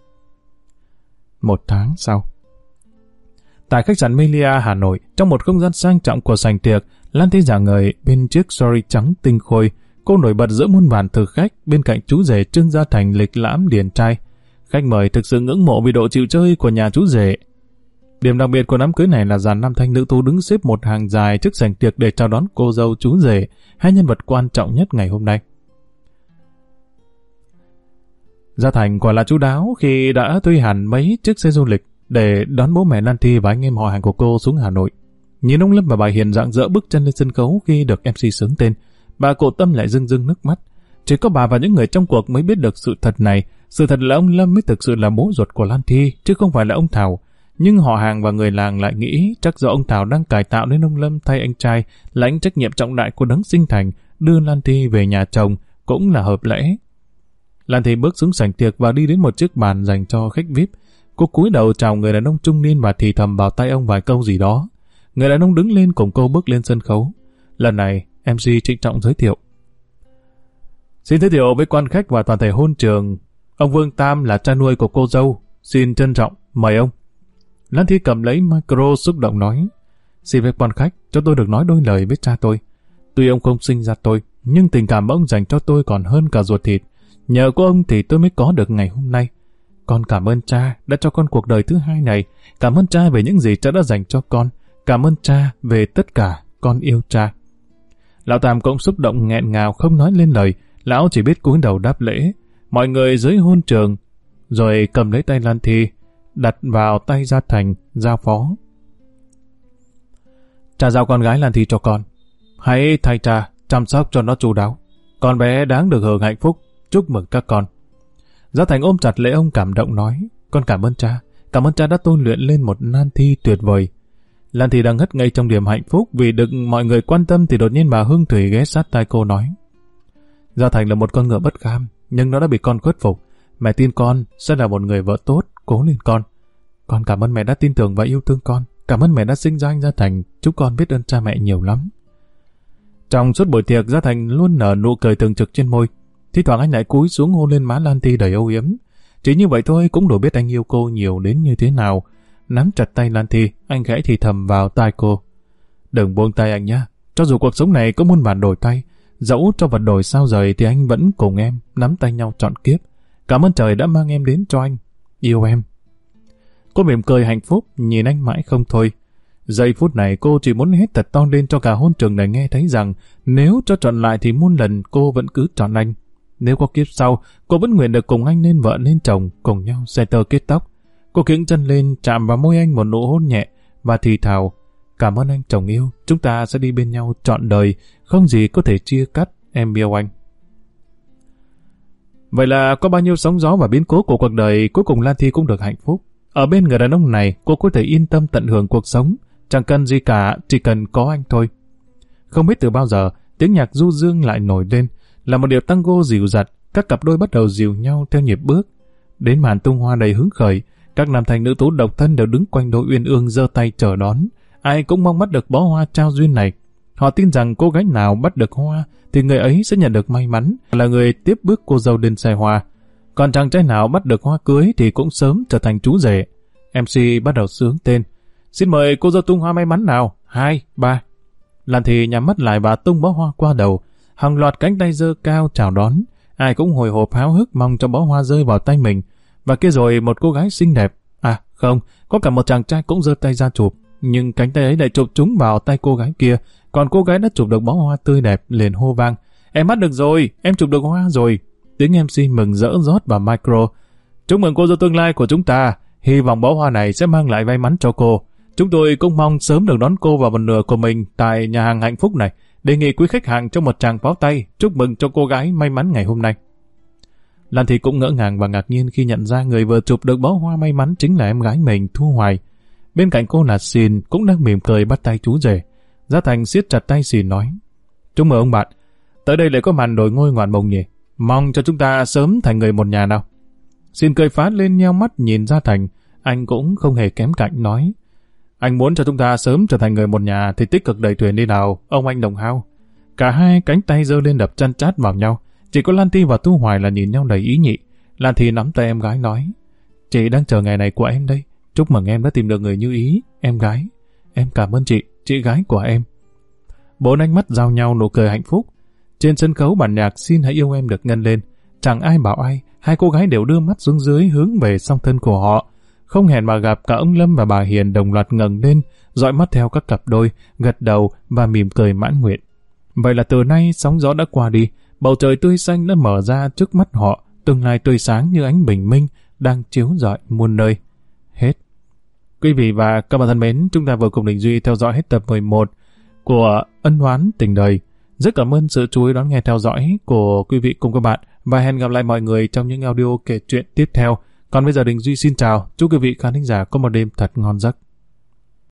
1 tháng sau, tại khách sạn Melia, Hà Nội, trong một không gian sang trọng của sảnh tiệc, Lan Thi rạng ngời bên chiếc sorry trắng tinh khôi. Cô nổi bật giữa muôn vàn thực khách bên cạnh chú rể Trương Gia Thành lịch lãm điển trai. Khách mời thực sự ngưỡng mộ vì độ chịu chơi của nhà chú rể. Điểm đặc biệt của đám cưới này là dàn nam thanh nữ tú đứng xếp một hàng dài trước sảnh tiệc để chào đón cô dâu chú rể, hai nhân vật quan trọng nhất ngày hôm nay. Gia Thành quả là chu đáo khi đã thuê hẳn mấy chiếc xe du lịch để đón bố mẹ Lan Thi và anh em họ hàng của cô xuống Hà Nội. Nhìn ông Lâm và bà Hiền rạng rỡ bước chân lên sân khấu khi được MC xướng tên, bà Cụ Tâm lại rưng rưng nước mắt. Chỉ có bà và những người trong cuộc mới biết được sự thật này. Sự thật là ông Lâm mới thực sự là bố ruột của Lan Thi, chứ không phải là ông Thảo. Nhưng họ hàng và người làng lại nghĩ chắc do ông Thảo đang cải tạo nên ông Lâm thay anh trai lãnh trách nhiệm trọng đại của đấng sinh thành, đưa Lan Thi về nhà chồng cũng là hợp lẽ. Lan Thi bước xuống sảnh tiệc và đi đến một chiếc bàn dành cho khách VIP. Cô cúi đầu chào người đàn ông trung niên và thì thầm vào tai ông vài câu gì đó. Người đàn ông đứng lên cùng cô bước lên sân khấu. Lần này, MC trịnh trọng giới thiệu. Xin giới thiệu với quan khách và toàn thể hôn trường, ông Vương Tam là cha nuôi của cô dâu. Xin trân trọng, mời ông. Lan Thi cầm lấy micro xúc động nói: xin phép quan khách, cho tôi được nói đôi lời với cha tôi. Tuy ông không sinh ra tôi, nhưng tình cảm ông dành cho tôi còn hơn cả ruột thịt. Nhờ có ông thì tôi mới có được ngày hôm nay. Con cảm ơn cha đã cho con cuộc đời thứ hai này. Cảm ơn cha về những gì cha đã dành cho con. Cảm ơn cha về tất cả, con yêu cha. Lão Tam cũng xúc động nghẹn ngào không nói lên lời. Lão chỉ biết cúi đầu đáp lễ. Mọi người dưới hôn trường rồi cầm lấy tay Lan Thi, đặt vào tay Gia Thành, giao phó. Cha giao con gái Lan Thi cho con. Hãy thay cha chăm sóc cho nó chu đáo. Con bé đáng được hưởng hạnh phúc. Chúc mừng các con. Gia Thành ôm chặt lấy ông cảm động nói, con cảm ơn cha đã tôn luyện lên một Lan Thi tuyệt vời. Lan Thi đang ngất ngây trong niềm hạnh phúc vì được mọi người quan tâm thì đột nhiên bà Hương Thủy ghé sát tai cô nói, Gia Thành là một con ngựa bất kham, nhưng nó đã bị con khuất phục. Mẹ tin con sẽ là một người vợ tốt, cố lên con. Con cảm ơn mẹ đã tin tưởng và yêu thương con. Cảm ơn mẹ đã sinh ra anh Gia Thành, chúc con biết ơn cha mẹ nhiều lắm. Trong suốt buổi tiệc, Gia Thành luôn nở nụ cười thường trực trên môi. Thi thoảng anh lại cúi xuống hôn lên má Lan Thi đầy âu yếm. Chỉ như vậy thôi cũng đủ biết anh yêu cô nhiều đến như thế nào. Nắm chặt tay Lan Thi, anh khẽ thì thầm vào tai cô. Đừng buông tay anh nhé. Cho dù cuộc sống này có muôn vàn đổi tay, dẫu cho vật đổi sao rời thì anh vẫn cùng em nắm tay nhau trọn kiếp. Cảm ơn trời đã mang em đến cho anh. Yêu em. Cô mỉm cười hạnh phúc, nhìn anh mãi không thôi. Giây phút này cô chỉ muốn hét thật to lên cho cả hôn trường này nghe thấy rằng nếu cho chọn lại thì muôn lần cô vẫn cứ chọn anh. Nếu có kiếp sau, cô vẫn nguyện được cùng anh nên vợ nên chồng, cùng nhau xe tơ kết tóc. Cô kiễng chân lên chạm vào môi anh một nụ hôn nhẹ và thì thào, cảm ơn anh chồng yêu, chúng ta sẽ đi bên nhau trọn đời, không gì có thể chia cắt, em yêu anh. Vậy là có bao nhiêu sóng gió và biến cố của cuộc đời, cuối cùng Lan Thi cũng được hạnh phúc. Ở bên người đàn ông này, cô có thể yên tâm tận hưởng cuộc sống, chẳng cần gì cả, chỉ cần có anh thôi. Không biết từ bao giờ, tiếng nhạc du dương lại nổi lên, là một điệu tango dịu dặt, các cặp đôi bắt đầu dìu nhau theo nhịp bước. Đến màn tung hoa đầy hứng khởi, các nam thanh nữ tú độc thân đều đứng quanh đôi uyên ương giơ tay chờ đón. Ai cũng mong bắt được bó hoa trao duyên này. Họ tin rằng cô gái nào bắt được hoa thì người ấy sẽ nhận được may mắn, là người tiếp bước cô dâu lên xe hoa. Còn chàng trai nào bắt được hoa cưới thì cũng sớm trở thành chú rể. MC bắt đầu xướng tên. Xin mời cô dâu tung hoa may mắn nào. 2, 3. Lan Thi nhắm mắt lại và tung bó hoa qua đầu. Hàng loạt cánh tay giơ cao chào đón. Ai cũng hồi hộp háo hức mong cho bó hoa rơi vào tay mình. Và kia rồi một cô gái xinh đẹp. À không, có cả một chàng trai cũng giơ tay ra chụp. Nhưng cánh tay ấy lại chụp trúng vào tay cô gái kia. Còn cô gái đã chụp được bó hoa tươi đẹp liền hô vang. Em bắt được rồi, em chụp được hoa rồi. Tiếng MC mừng rỡ rót vào micro. Chúc mừng cô dâu tương lai của chúng ta. Hy vọng bó hoa này sẽ mang lại may mắn cho cô. Chúng tôi cũng mong sớm được đón cô vào một nửa của mình tại nhà hàng hạnh phúc này. Đề nghị quý khách hàng cho một tràng pháo tay chúc mừng cho cô gái may mắn ngày hôm nay. Lan Thi cũng ngỡ ngàng và ngạc nhiên khi nhận ra người vừa chụp được bó hoa may mắn chính là em gái mình, Thu Hoài. Bên cạnh cô là Sìn cũng đang mỉm cười bắt tay chú rể. Gia Thành siết chặt tay Sìn nói: Chúc mừng ông bạn, tới đây lại có màn đổi ngôi ngoạn mộng nhỉ. Mong cho chúng ta sớm thành người một nhà nào. Sìn cười phá lên nheo mắt nhìn Gia Thành, anh cũng không hề kém cạnh nói: Anh muốn cho chúng ta sớm trở thành người một nhà thì tích cực đẩy thuyền đi nào, ông anh đồng hao. Cả hai cánh tay giơ lên đập chân chát vào nhau. Chỉ có Lan Thi và Thu Hoài là nhìn nhau đầy ý nhị. Lan Thi nắm tay em gái nói: Chị đang chờ ngày này của em đây. Chúc mừng em đã tìm được người như ý, em gái. Em cảm ơn chị gái của em. Bốn ánh mắt giao nhau nụ cười hạnh phúc. Trên sân khấu bản nhạc Xin Hãy Yêu Em được ngân lên. Chẳng ai bảo ai, hai cô gái đều đưa mắt xuống dưới hướng về song thân của họ. Không hẹn mà gặp, cả ông Lâm và bà Hiền đồng loạt ngẩng lên, dõi mắt theo các cặp đôi, gật đầu và mỉm cười mãn nguyện. Vậy là từ nay sóng gió đã qua đi, bầu trời tươi xanh đã mở ra trước mắt họ, tương lai tươi sáng như ánh bình minh đang chiếu rọi muôn nơi. Hết. Quý vị và các bạn thân mến, chúng ta vừa cùng Đình Duy theo dõi hết tập 11 của Ân Oán Tình Đời. Rất cảm ơn sự chú ý đón nghe theo dõi của quý vị cùng các bạn và hẹn gặp lại mọi người trong những audio kể chuyện tiếp theo. Còn bây giờ Đình Duy xin chào, chúc quý vị khán thính giả có một đêm thật ngon giấc.